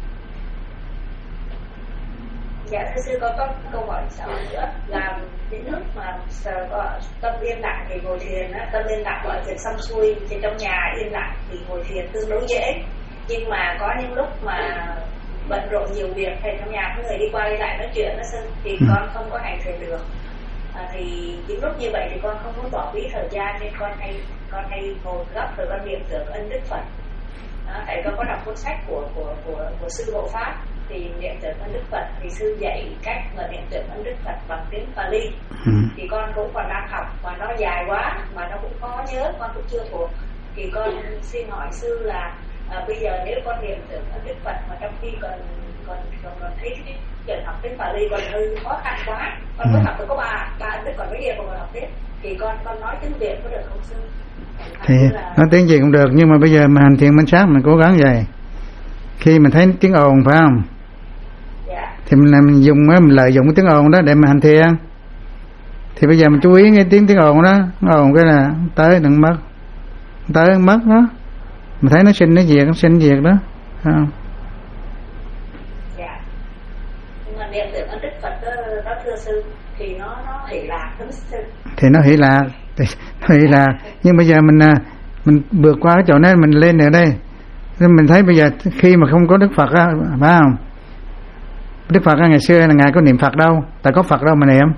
Dạ thưa sư, con có câu hỏi sau nữa là những lúc mà tâm yên lặng thì ngồi thiền á, tâm yên lặng mọi việc xong xuôi thì trong nhà yên lặng thì ngồi thiền tương đối dễ, nhưng mà có những lúc mà bận rộn nhiều việc thì trong nhà có người đi qua đi lại nói chuyện nó sưng thì ừ. con không có hành thiền được. À, thì những lúc như vậy thì con không muốn bỏ phí thời gian nên con hay con hay ngồi gấp rồi con niệm tưởng ân đức Phật. Đó, tại con có đọc cuốn sách của của của của sư Hộ Pháp thì niệm tưởng ân đức Phật thì sư dạy cách mà niệm tưởng ân đức Phật bằng tiếng Pali. Ừ. Thì con cũng còn đang học mà nó dài quá mà nó cũng khó nhớ, con cũng chưa thuộc. Thì con xin hỏi sư là à, bây giờ nếu con niệm tưởng ân đức Phật mà trong khi còn còn còn, còn thấy cái chuyện học tiếng Pali còn hơi khó khăn quá. Con mới ừ. học được có ba ba ấn Đức, còn mấy kia còn học tiếp thì con con nói tiếng Việt có được không sư? Thì là... nói tiếng gì cũng được, nhưng mà bây giờ mà hành thiền minh sát mình cố gắng vậy. Khi mình thấy tiếng ồn phải không? Dạ. Thì mình, mình dùng mình lợi dụng cái tiếng ồn đó để mà hành thiền. Thì bây giờ mình chú ý cái tiếng tiếng ồn đó, nó ồn cái là tới đừng mất, tới mất đó. Mình thấy nó sinh nó diệt, nó sinh diệt đó, phải không? Dạ. Nhưng mà niệm tưởng ơn Đức Phật đó, đó thưa sư, thì nó nó hỷ lạc lắm sư. Thì nó hỷ lạc, thì nó hỷ lạc. Nhưng bây giờ mình mình vượt qua cái chỗ này mình lên ở đây, nên mình thấy bây giờ khi mà không có Đức Phật á, phải không? Đức Phật á, ngày xưa là ngài có niệm Phật đâu, tại có Phật đâu mà niệm,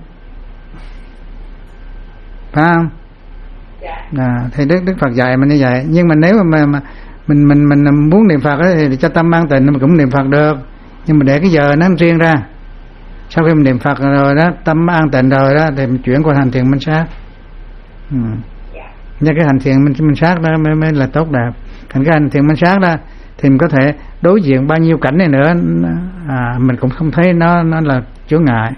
phải không? Dạ. À, thì Đức Đức Phật dạy mình như vậy. Nhưng mà nếu mà, mà mình mình mình muốn niệm Phật ấy, thì cho tâm an tịnh mình cũng niệm Phật được, nhưng mà để cái giờ nó riêng ra. Sau khi mình niệm Phật rồi đó, tâm an tịnh rồi đó, thì mình chuyển qua hành thiền minh sát. Ừ. Yeah. Nhưng cái hành thiền minh, minh sát đó mới, mới là tốt đẹp. Thành cái hành thiền minh sát đó thì mình có thể đối diện bao nhiêu cảnh này nữa, à, mình cũng không thấy nó nó là chướng ngại.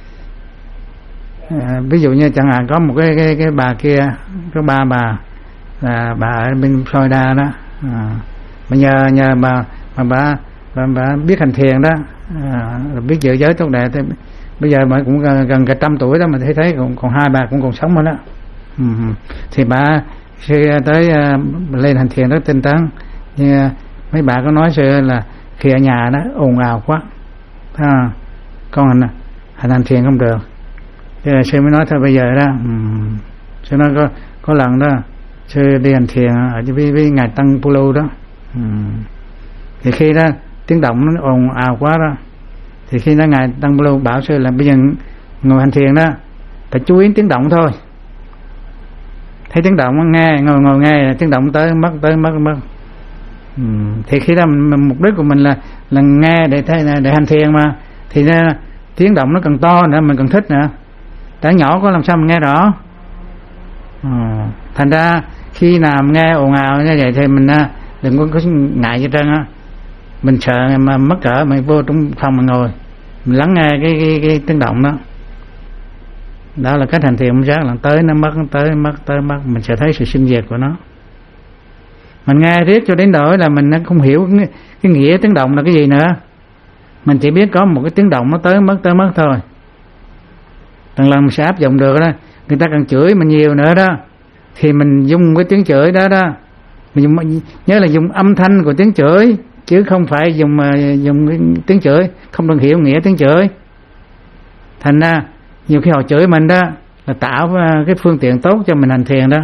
À, ví dụ như chẳng hạn có một cái cái, cái bà kia, có ba bà, là bà ở bên Florida đó, à, mà nhờ nhờ bà mà bà, bà bà biết hành thiền đó, à, biết giữ giới tốt đẹp, thì bây giờ bà cũng gần, gần cả trăm tuổi đó mà thấy thấy còn, còn hai bà cũng còn sống nữa đó. Ừ. Thì bà khi tới uh, lên hành thiền rất tinh tấn, nhưng uh, mấy bà có nói xưa là khi ở nhà đó ồn ào quá, à, con hành hành hành thiền không được. Thế là sư mới nói thôi bây giờ đó, um, sư nói có có lần đó sư đi hành thiền ở với, với ngài Tăng Pulu đó, um, thì khi đó tiếng động nó ồn ào quá đó, thì khi đó ngài Tăng Pulu bảo sư là bây giờ ngồi hành thiền đó phải chú ý tiếng động thôi, thấy tiếng động nghe ngồi ngồi nghe tiếng động tới mất tới mất mất. Um, thì khi đó mình, mục đích của mình là là nghe để thấy để hành thiền mà, thì ra tiếng động nó càng to nữa mình càng thích nữa. Đã nhỏ có làm sao mình nghe rõ. Ừ. Thành ra khi nào nghe ồn ào như vậy thì mình đừng có, có ngại gì trơn á. Mình sợ mà mất cỡ mình vô trong phòng mình ngồi, mình lắng nghe cái cái, cái tiếng động đó. Đó là cách hành thiền minh sát, là tới nó mất, tới mất, tới mất, mình sẽ thấy sự sinh diệt của nó. Mình nghe riết cho đến nỗi là mình không hiểu cái, cái nghĩa tiếng động là cái gì nữa. Mình chỉ biết có một cái tiếng động nó tới mất, tới mất thôi. Lần lần mình sẽ áp dụng được đó. Người ta cần chửi mình nhiều nữa đó, thì mình dùng cái tiếng chửi đó đó, mình dùng, nhớ là dùng âm thanh của tiếng chửi, chứ không phải dùng dùng cái tiếng chửi, không được hiểu nghĩa tiếng chửi. Thành ra nhiều khi họ chửi mình đó là tạo cái phương tiện tốt cho mình hành thiền đó.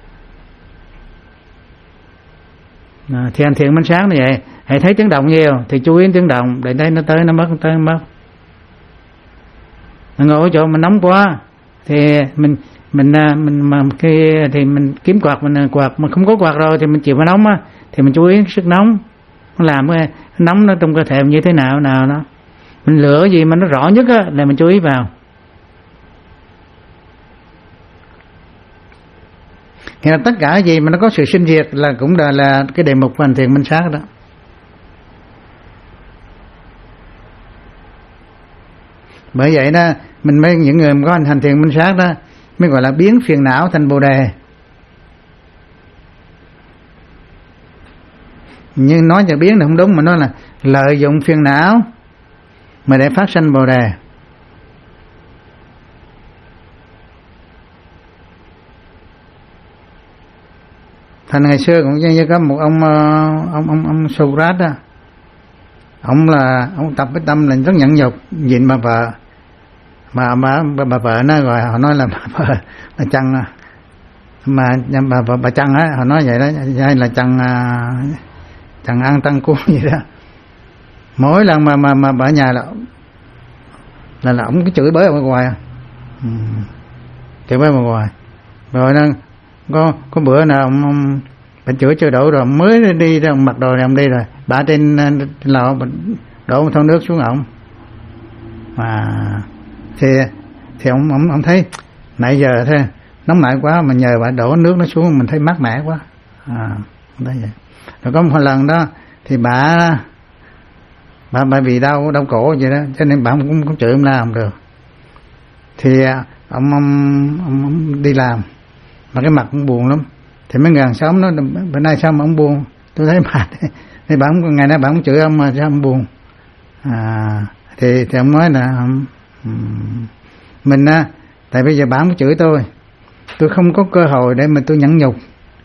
À, thì hành thiền minh sát như vậy, hãy thấy tiếng động nhiều thì chú ý tiếng động, để đây nó tới nó mất, tới nó mất. Mình ngồi ở chỗ mình nóng quá thì mình mình mình mà khi thì mình kiếm quạt, mình quạt mà không có quạt rồi thì mình chịu phải nóng á, thì mình chú ý sức nóng, nó làm cái nóng nó trong cơ thể như thế nào nào đó, mình lựa cái gì mà nó rõ nhất á là mình chú ý vào. Thì là tất cả cái gì mà nó có sự sinh diệt là cũng là là cái đề mục hành thiền minh sát đó. Bởi vậy đó mình mới, những người có hành thiền minh sát đó mới gọi là biến phiền não thành bồ đề. Nhưng nói cho biến là không đúng, mà nói là lợi dụng phiền não mà để phát sanh bồ đề. Thành ngày xưa cũng như có một ông ông ông ông Socrates đó, ông là ông tập cái tâm là rất nhẫn nhục, nhịn bà vợ, mà bà, bà, bà vợ nó rồi họ nói là bà vợ là chăng, mà bà bà, bà chăng á, họ nói vậy đó, hay là chăng chăng ăn tăng cú gì đó. Mỗi lần mà mà mà bà ở nhà là là là ông cứ chửi bới ở ngoài, ừ. chửi bới ở ngoài, rồi nó có có bữa nào ông, ông bà chửi chưa đổ rồi mới đi ra mặc đồ này ông đi rồi, bà trên lò đổ một thau nước xuống ổng, mà thì thì ông ông ông thấy nãy giờ thế nóng nảy quá, mà nhờ bà đổ nước nó xuống mình thấy mát mẻ quá, à thấy vậy. Rồi có một lần đó thì bà bà bà bị đau đau cổ vậy đó, cho nên bà cũng cũng chửi ông la không được. Thì ông, ông ông ông đi làm mà cái mặt cũng buồn lắm, thì mấy người hàng xóm nói bữa nay sao mà ông buồn. Tôi thấy bà thì bà cũng ngày nay bà cũng chửi ông mà sao ông buồn. À, thì thì ông nói là um, mình á, tại bây giờ bà cũng chửi tôi, tôi không có cơ hội để mà tôi nhẫn nhục.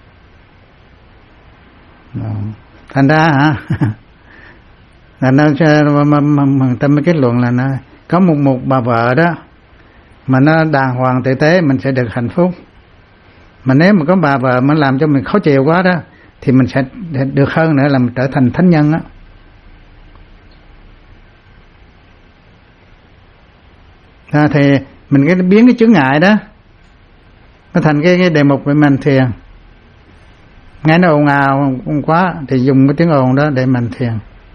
Thành ra hả, là nó ta mới kết luận là nó có một một bà vợ đó mà nó đàng hoàng tử tế, mình sẽ được hạnh phúc. Mà nếu mà có bà vợ mà làm cho mình khó chịu quá đó, thì mình sẽ được hơn nữa là mình trở thành thánh nhân á. À, thì mình cái biến cái chướng ngại đó nó thành cái, cái đề mục về mình thiền. Nghe nó ồn ào quá thì dùng cái tiếng ồn đó để mình thiền.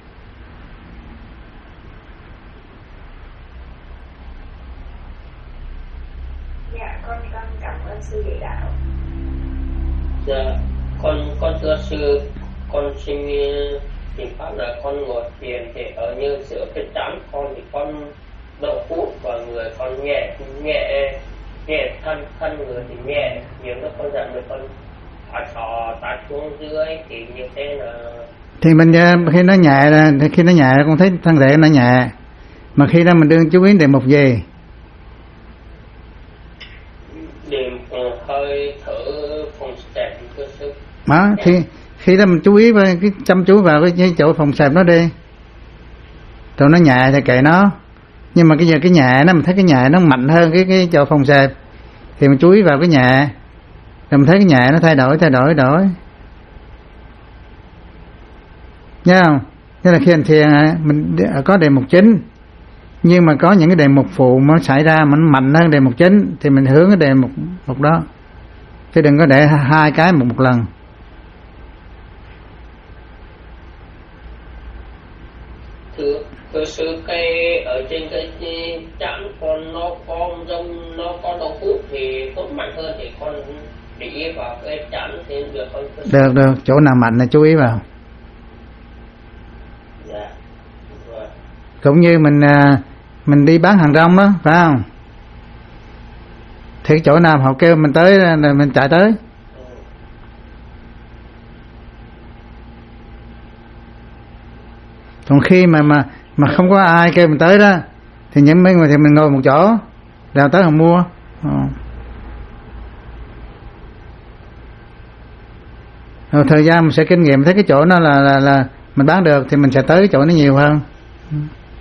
Dạ, con con cảm ơn sư dạy đạo. Dạ, con con thưa sư, con xin thì pháp là con ngồi thiền thì ở như giữa cái trán con thì con đậu hút vào người con nhẹ nhẹ nhẹ thân thân người thì nhẹ, nhiều lúc con giận được con thả thò tạt xuống dưới thì như thế là thì mình khi nó nhẹ là khi nó nhẹ con thấy thân thể nó nhẹ, mà khi đó mình đương chú ý đề mục gì? điểm hơi thở phòng xẹp cơ sư. Đó, thì khi đó mình chú ý vào cái chăm chú vào cái chỗ phòng xẹp nó đi, rồi nó nhẹ thì kệ nó. Nhưng mà cái giờ cái nhẹ nó, mình thấy cái nhẹ nó mạnh hơn cái cái chỗ phòng xẹp thì mình chú ý vào cái nhẹ, rồi mình thấy cái nhẹ nó thay đổi thay đổi đổi, nhớ không? Thế là khi hành thiền mình có đề mục chính, nhưng mà có những cái đề mục phụ nó xảy ra mà nó mạnh hơn đề mục chính thì mình hướng cái đề mục mục đó, chứ đừng có để hai cái một một lần. Thưa, thưa sư, cái ở trên cái trán con nó có giống nó có đau hút thì tốt mạnh hơn thì con để ý vào cái trán thì được không? Được được, chỗ nào mạnh là chú ý vào. Dạ. Rồi. Cũng như mình mình đi bán hàng rong đó, phải không? Thì chỗ nào họ kêu mình tới là mình chạy tới. Ừ. Còn khi mà mà mà không có ai kêu mình tới đó thì những mấy người thì mình ngồi một chỗ, đào tới họ mua. Ừ. Rồi thời gian mình sẽ kinh nghiệm thấy cái chỗ nó là là là mình bán được thì mình sẽ tới cái chỗ nó nhiều hơn. Ừ.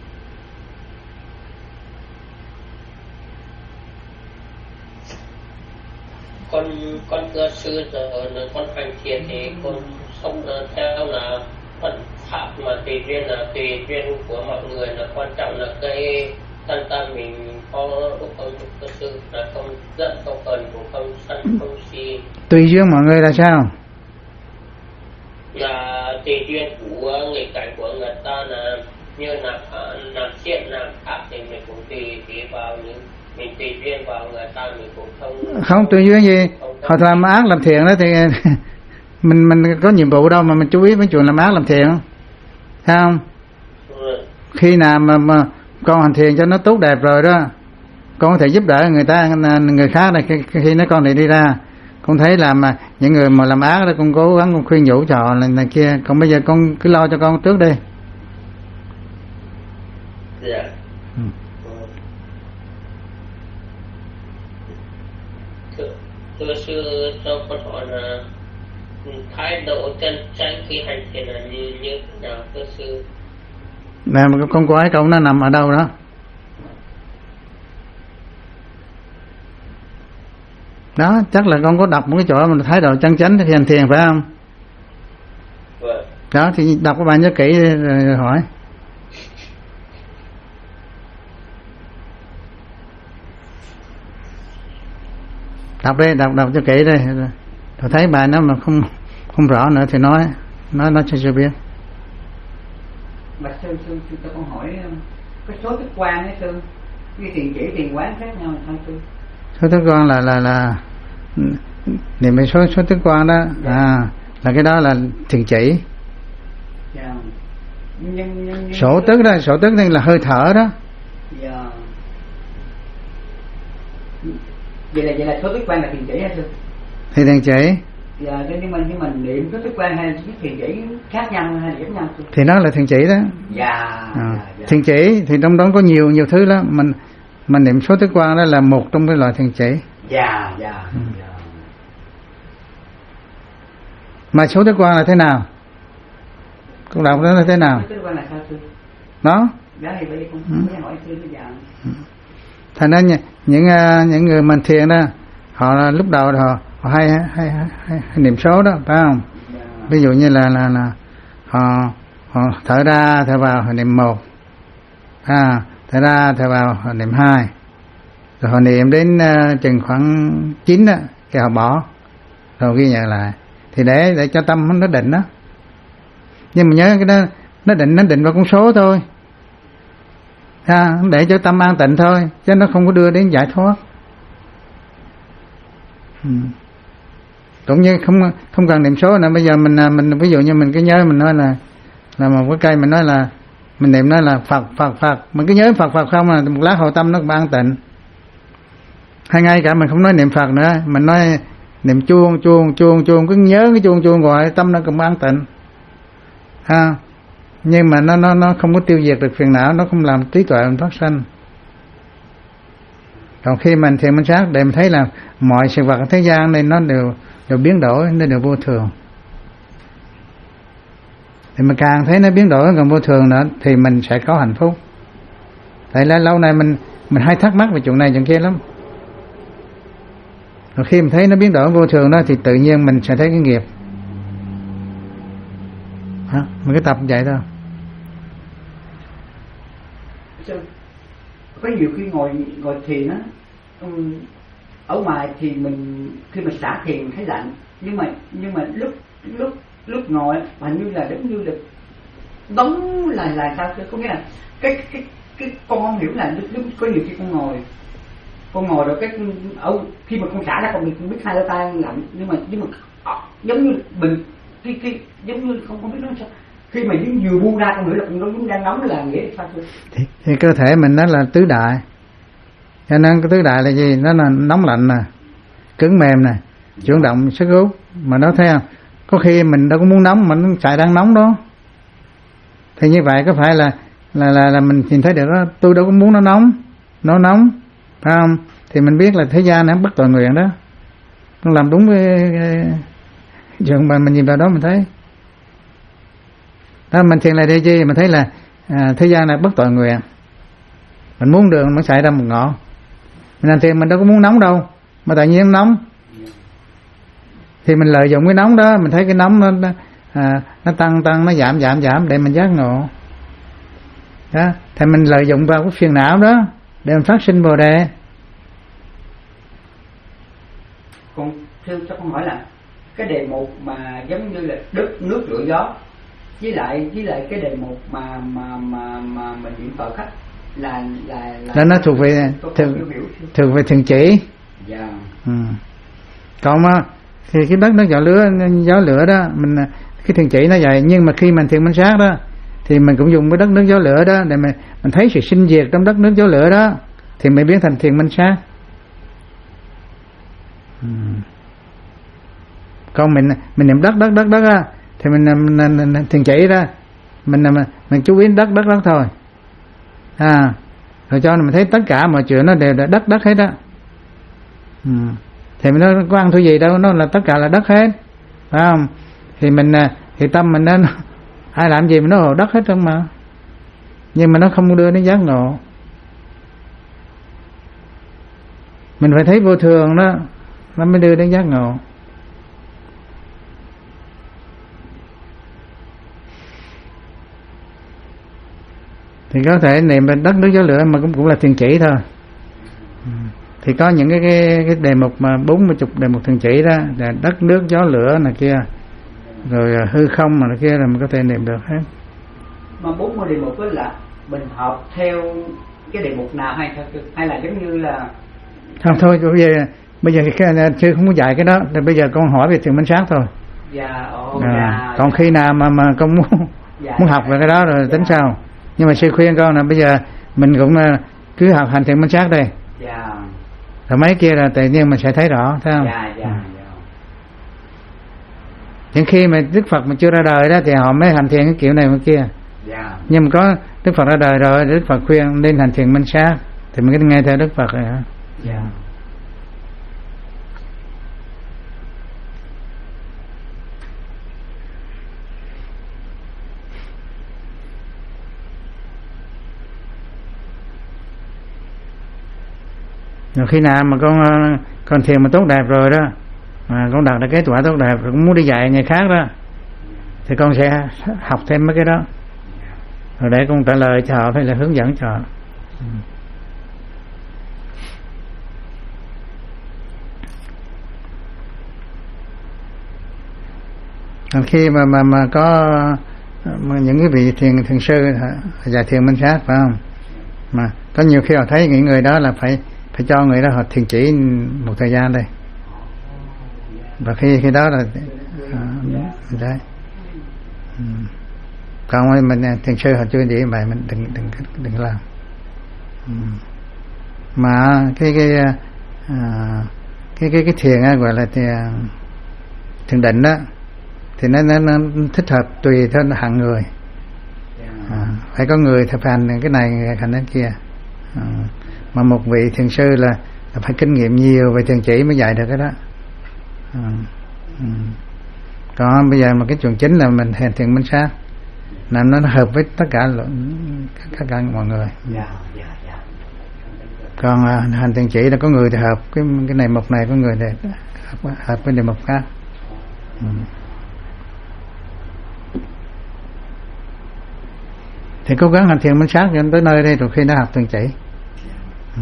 Con con thưa sư, giờ là con hành thiền thì con sống theo là Phật pháp mà tùy duyên, là tùy duyên của mọi người, là quan trọng là cái thân tâm mình có lúc không thực sự là không giận không cần cũng không sân không si. Tùy duyên mọi người là sao? Là tùy duyên của người cảnh của người ta, là như làm làm thiện làm ác thì mình cũng tùy tùy vào những mình tùy duyên vào người ta, mình cũng không không tùy duyên gì. Họ làm ác làm thiện đó thì mình mình có nhiệm vụ đâu mà mình chú ý với chuyện làm ác làm thiện, thấy không? Ừ. Khi nào mà, mà con hành thiền cho nó tốt đẹp rồi đó, con có thể giúp đỡ người ta, người khác này, khi, khi nó con này đi ra, con thấy là mà những người mà làm ác đó con cố gắng con khuyên nhủ trò này, này kia. Còn bây giờ con cứ lo cho con trước đi. Dạ. Ừ. Thưa, thưa sư, cho con hỏi là thái độ chân chánh khi hành thiền là như như thế nào thưa sư? Nè, mà con quái câu nó nằm ở đâu đó? Đó, chắc là con có đọc một cái chỗ mà thái độ chân chánh khi hành thiền phải không? Vâng. Đó, thì đọc các bạn nhớ kỹ rồi hỏi. Đọc đi, đọc đọc cho kỹ đi. Rồi thấy bài nó mà không không rõ nữa thì nói nói nói cho sư biết. Mà sư sư sư cho con hỏi cái số thức quan ấy sư, cái thiền chỉ thiền quán khác nhau không sư? Số thức quan là là là niệm mấy số số thức quan đó, à là cái đó là thiền chỉ. Yeah. nhưng, nhưng, nhưng Sổ tức đó, sổ tức đây là hơi thở đó. Dạ. Vậy là vậy là số tức quan là thiền chỉ hay sư? Thì thiền chỉ. Dạ, nhưng mà nhưng mà niệm số tức quan hay cái thiền chỉ khác nhau hay điểm nhau sư? Thì nó là thiền chỉ đó. Dạ. À. Dạ, dạ. Thiền chỉ thì trong đó có nhiều nhiều thứ lắm. Mình mình niệm số tức quan đó là một trong cái loại thiền chỉ. Dạ, dạ. Ừ. Dạ. Mà số tức quan là thế nào? Con đọc đó là thế nào? Số tức quan là sao sư? Đó. Đó thì bây giờ con Ừ. mới hỏi sư bây giờ. Thành ra những những, những người mình thiền đó, họ là lúc đầu họ, họ hay, hay, hay, hay, hay niệm số đó, phải không? Dạ. Ví dụ như là là là họ họ thở ra thở vào họ niệm một, à thở ra thở vào họ niệm hai, rồi họ niệm đến uh, chừng khoảng chín đó thì họ bỏ, rồi ghi nhận lại, thì để để cho tâm nó định đó. Nhưng mà nhớ cái đó, nó định nó định vào con số thôi, à, để cho tâm an tịnh thôi, chứ nó không có đưa đến giải thoát. Ừ. Cũng như không không cần niệm số nữa. Bây giờ mình mình ví dụ như mình cứ nhớ, mình nói là là một cái cây, mình nói là mình niệm nói là Phật Phật Phật, mình cứ nhớ Phật Phật không là một lát hồi tâm nó cũng an tịnh. Hay ngay cả mình không nói niệm Phật nữa, mình nói niệm chuông chuông chuông chuông, cứ nhớ cái chuông chuông gọi tâm nó cũng an tịnh. Ha. Nhưng mà nó nó nó không có tiêu diệt được phiền não, nó không làm trí tuệ mình phát sanh. Còn khi mình thiền minh sát để mình thấy là mọi sự vật ở thế gian này nó đều đều biến đổi, nó đều vô thường. Thì mình càng thấy nó biến đổi còn vô thường nữa thì mình sẽ có hạnh phúc. Tại là lâu nay mình mình hay thắc mắc về chuyện này chuyện kia lắm. Rồi khi mình thấy nó biến đổi vô thường đó thì tự nhiên mình sẽ thấy cái nghiệp. Hả? Mình cứ tập vậy thôi. Có nhiều khi ngồi ngồi thiền á, um, ở ngoài thì mình khi mình xả thiền thấy lạnh, nhưng mà nhưng mà lúc lúc lúc ngồi hình như là giống như là đóng là là sao chứ, có nghĩa là cái cái cái con không hiểu là lúc, lúc có nhiều khi con ngồi con ngồi rồi cái ở khi mà con xả ra con mình không biết hai đôi tay lạnh, nhưng mà nhưng mà giống như mình cái cái giống như không không biết nói sao, khi mà những vừa buông ra con nữa là con nó đang nóng là nghĩa sao chứ? Thì, thì cơ thể mình nó là tứ đại, cho nên cái tứ đại là gì? Nó là nóng lạnh nè, cứng mềm nè, chuyển động sức hút. Mà nó thấy không? Có khi mình đâu có muốn nóng mà nó chạy đang nóng đó. Thì như vậy có phải là là là, là mình nhìn thấy được đó, tôi đâu có muốn nó nóng, nó nóng, phải không? Thì mình biết là thế gian nó bất toàn nguyện đó, nó làm đúng cái, cái chuyện mà mình nhìn vào đó mình thấy. Đó, mình thiền là để chi? Mình thấy là à, thế gian này bất toàn nguyện. Mình muốn đường mình chạy ra một ngõ. Mình làm thiền mình đâu có muốn nóng đâu, mà tự nhiên nóng. Thì mình lợi dụng cái nóng đó, mình thấy cái nóng nó à, nó tăng tăng, nó giảm giảm giảm để mình giác ngộ. Đó, thì mình lợi dụng vào cái phiền não đó để mình phát sinh Bồ đề. Con thưa cho con hỏi là cái đề mục mà giống như là đất nước lửa gió, với lại với lại cái đề mục mà mà mà mà mình niệm Phật khách là là là đó nó thuộc về thuộc, thuộc về thiền chỉ. Dạ. Ừ. Còn mà thì cái đất nó gió lửa gió lửa đó mình cái thiền chỉ nó vậy, nhưng mà khi mình thiền minh sát đó thì mình cũng dùng cái đất nước gió lửa đó để mình mình thấy sự sinh diệt trong đất nước gió lửa đó thì mới biến thành thiền minh sát. Ừ. Còn mình mình niệm đất đất đất đất á thì mình, mình, mình, mình thiền chỉ ra mình, mình mình chú ý đất đất đất thôi, à rồi cho mình thấy tất cả mọi chuyện nó đều là đất đất hết á. Ừ. Thì nó có ăn thua gì đâu, nó là tất cả là đất hết, phải không? Thì mình thì tâm mình nó ai làm gì mà nó hồ đất hết trơn mà, nhưng mà nó không đưa đến giác ngộ. Mình phải thấy vô thường đó nó mới đưa đến giác ngộ. Thì có thể niệm đất nước gió lửa mà cũng cũng là thiền chỉ thôi. Thì có những cái cái, cái đề mục mà bốn mươi chục đề mục thiền chỉ đó là đất nước gió lửa này kia, rồi hư không mà này kia là mình có thể niệm được hết. Mà bốn mươi đề mục đó là mình học theo cái đề mục nào hay sao, hay là giống như là không thôi bây giờ bây giờ cái chưa không có dạy cái đó, thì bây giờ con hỏi về thiền minh sát thôi. Dạ, ồ, à, dạ, còn dạ. khi nào mà mà con muốn dạ, muốn học về cái đó rồi dạ. tính sau. Nhưng mà sư khuyên con là bây giờ mình cũng cứ học hành thiền minh sát đi. Dạ. Rồi mấy kia là tự nhiên mình sẽ thấy rõ, thấy không? Dạ, dạ, ừ. dạ. Những khi mà Đức Phật mà chưa ra đời đó thì họ mới hành thiền cái kiểu này cái kia. Dạ. Nhưng mà có Đức Phật ra đời rồi, Đức Phật khuyên nên hành thiền minh sát thì mình cứ nghe theo Đức Phật rồi hả? Dạ. Rồi khi nào mà con con thiền mà tốt đẹp rồi đó, mà con đạt được cái quả tốt đẹp rồi cũng muốn đi dạy người khác đó, thì con sẽ học thêm mấy cái đó rồi để con trả lời cho họ hay là hướng dẫn cho họ. Còn khi mà mà mà có mà những cái vị thiền thiền sư dạy thiền minh sát phải không, mà có nhiều khi họ thấy những người đó là phải phải cho người đó họ thiền chỉ một thời gian đây, và khi khi đó là à, đấy. Ừ. Còn mình thiền sư họ chưa chỉ vậy mình đừng đừng đừng làm. Ừ. Mà cái cái à, cái cái cái thiền á, gọi là thiền, thiền định đó thì nó, nó, nó thích hợp tùy theo hạng người. À, phải có người thực hành cái này người hành cái kia. À, mà một vị thiền sư là, là phải kinh nghiệm nhiều về thiền chỉ mới dạy được cái đó. À, ừ. Còn bây giờ mà cái chuyện chính là mình hành thiền minh sát làm nó hợp với tất cả tất cả mọi người. Còn à, hành thiền chỉ là có người thì hợp cái cái này mục này, có người thì hợp, hợp với đề mục khác. Ừ. Thì cố gắng hành thiền minh sát cho tới nơi đây rồi khi nó học thiền chỉ. Ừ.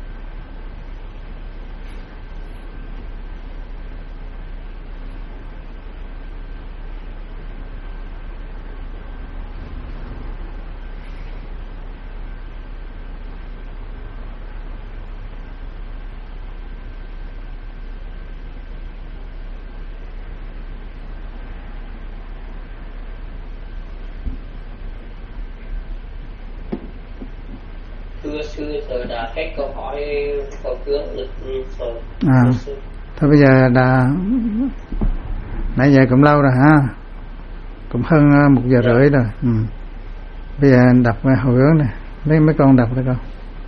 Thưa sư, giờ đã hết câu hỏi câu tướng được rồi. À, thôi bây giờ đã nãy giờ cũng lâu rồi ha, cũng hơn một giờ rưỡi rồi. Ừ. Bây giờ đọc hồi hướng này, mấy mấy con đọc đây con.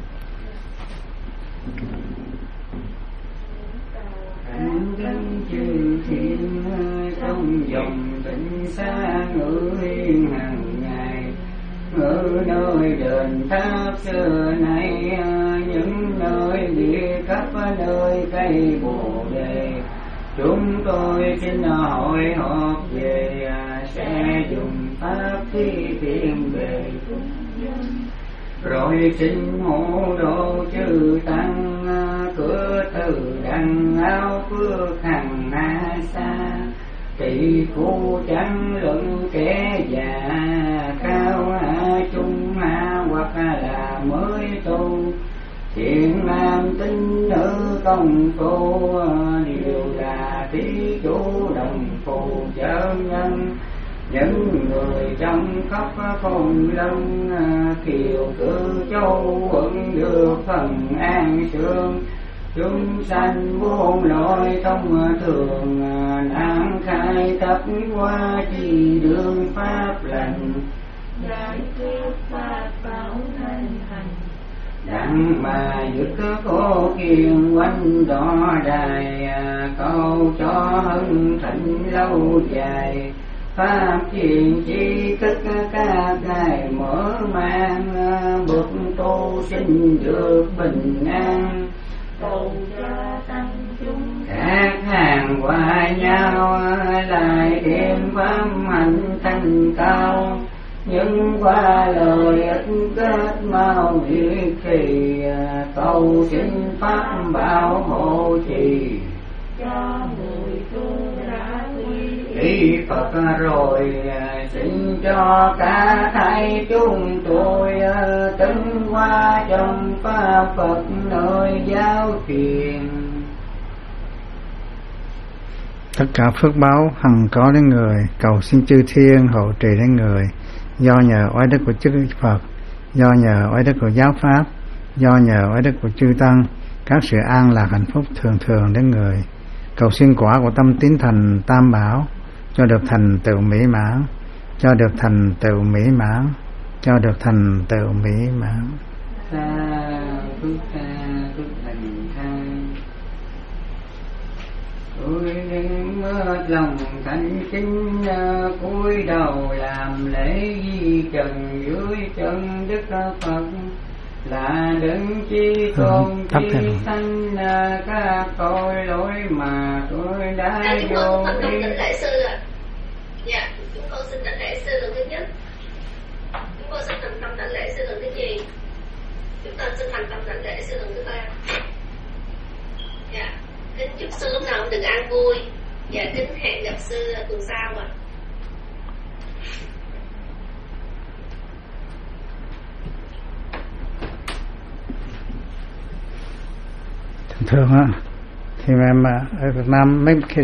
Trong dòng tịnh xa ngự yên hàng ngày, ngự nơi đền tháp xưa nay, những nơi địa cấp nơi cây bồ đề, chúng tôi xin hỏi họp về sẽ dùng pháp thi thiện về rồi xin hộ độ chư tăng, cửa từ đằng áo phước hằng na xa, tỷ phu chẳng luận kẻ già, cao hạ trung hạ hoặc là mới tu, thiện nam tín nữ công phu, đều là thí chủ đồng phù chớ nhân. Những người trong khắp phong lâm, kiều cử châu quận được phần an sương, chúng sanh muôn loại thông thường, năng khai tập qua chi đường pháp lành, giải quyết pháp bảo thanh hành, đặng mà dứt khổ kiền quanh đỏ đài, cầu cho hưng thịnh lâu dài, pháp thiền chi tất cả ngài mở mang, bậc tu sinh được bình an, cầu cho tăng chúng các hàng qua nhau, lại đem pháp hạnh thanh cao, nhưng qua lời ít kết mau việc thì, cầu xin pháp bảo hộ trì cho người tu đã quy y Phật rồi, xin cho cả thảy chúng tôi tấn qua trong pháp Phật nơi giáo truyền. Tất cả phước báo hằng có đến người, cầu xin chư thiên hộ trì đến người, do nhờ oai đức của chư Phật, do nhờ oai đức của giáo pháp, do nhờ oai đức của chư tăng, các sự an lạc hạnh phúc thường thường đến người. Cầu xin quả của tâm tín thành Tam Bảo cho được thành tựu mỹ mãn, cho được thành tựu mỹ mãn, cho được thành tựu mỹ mãn. Sa thu sa thu thành thang. Tôi đừng mất lòng thành kính, cúi đầu làm lễ di trần dưới chân Đức Phật, là đấng chi tôn chi sanh các tội lỗi mà tôi đã vô ý. Lễ sư ạ. Dạ, chúng con xin đảnh lễ sư lần thứ nhất. Chúng con xin thành tâm đảnh lễ sư lần thứ nhì. Chúng ta xin thành tâm đảnh lễ sư lần thứ ba. Dạ, kính chúc sư lúc nào cũng được an vui. Dạ, kính hẹn gặp sư tuần sau ạ. Thường thường á thì em ở Việt Nam mấy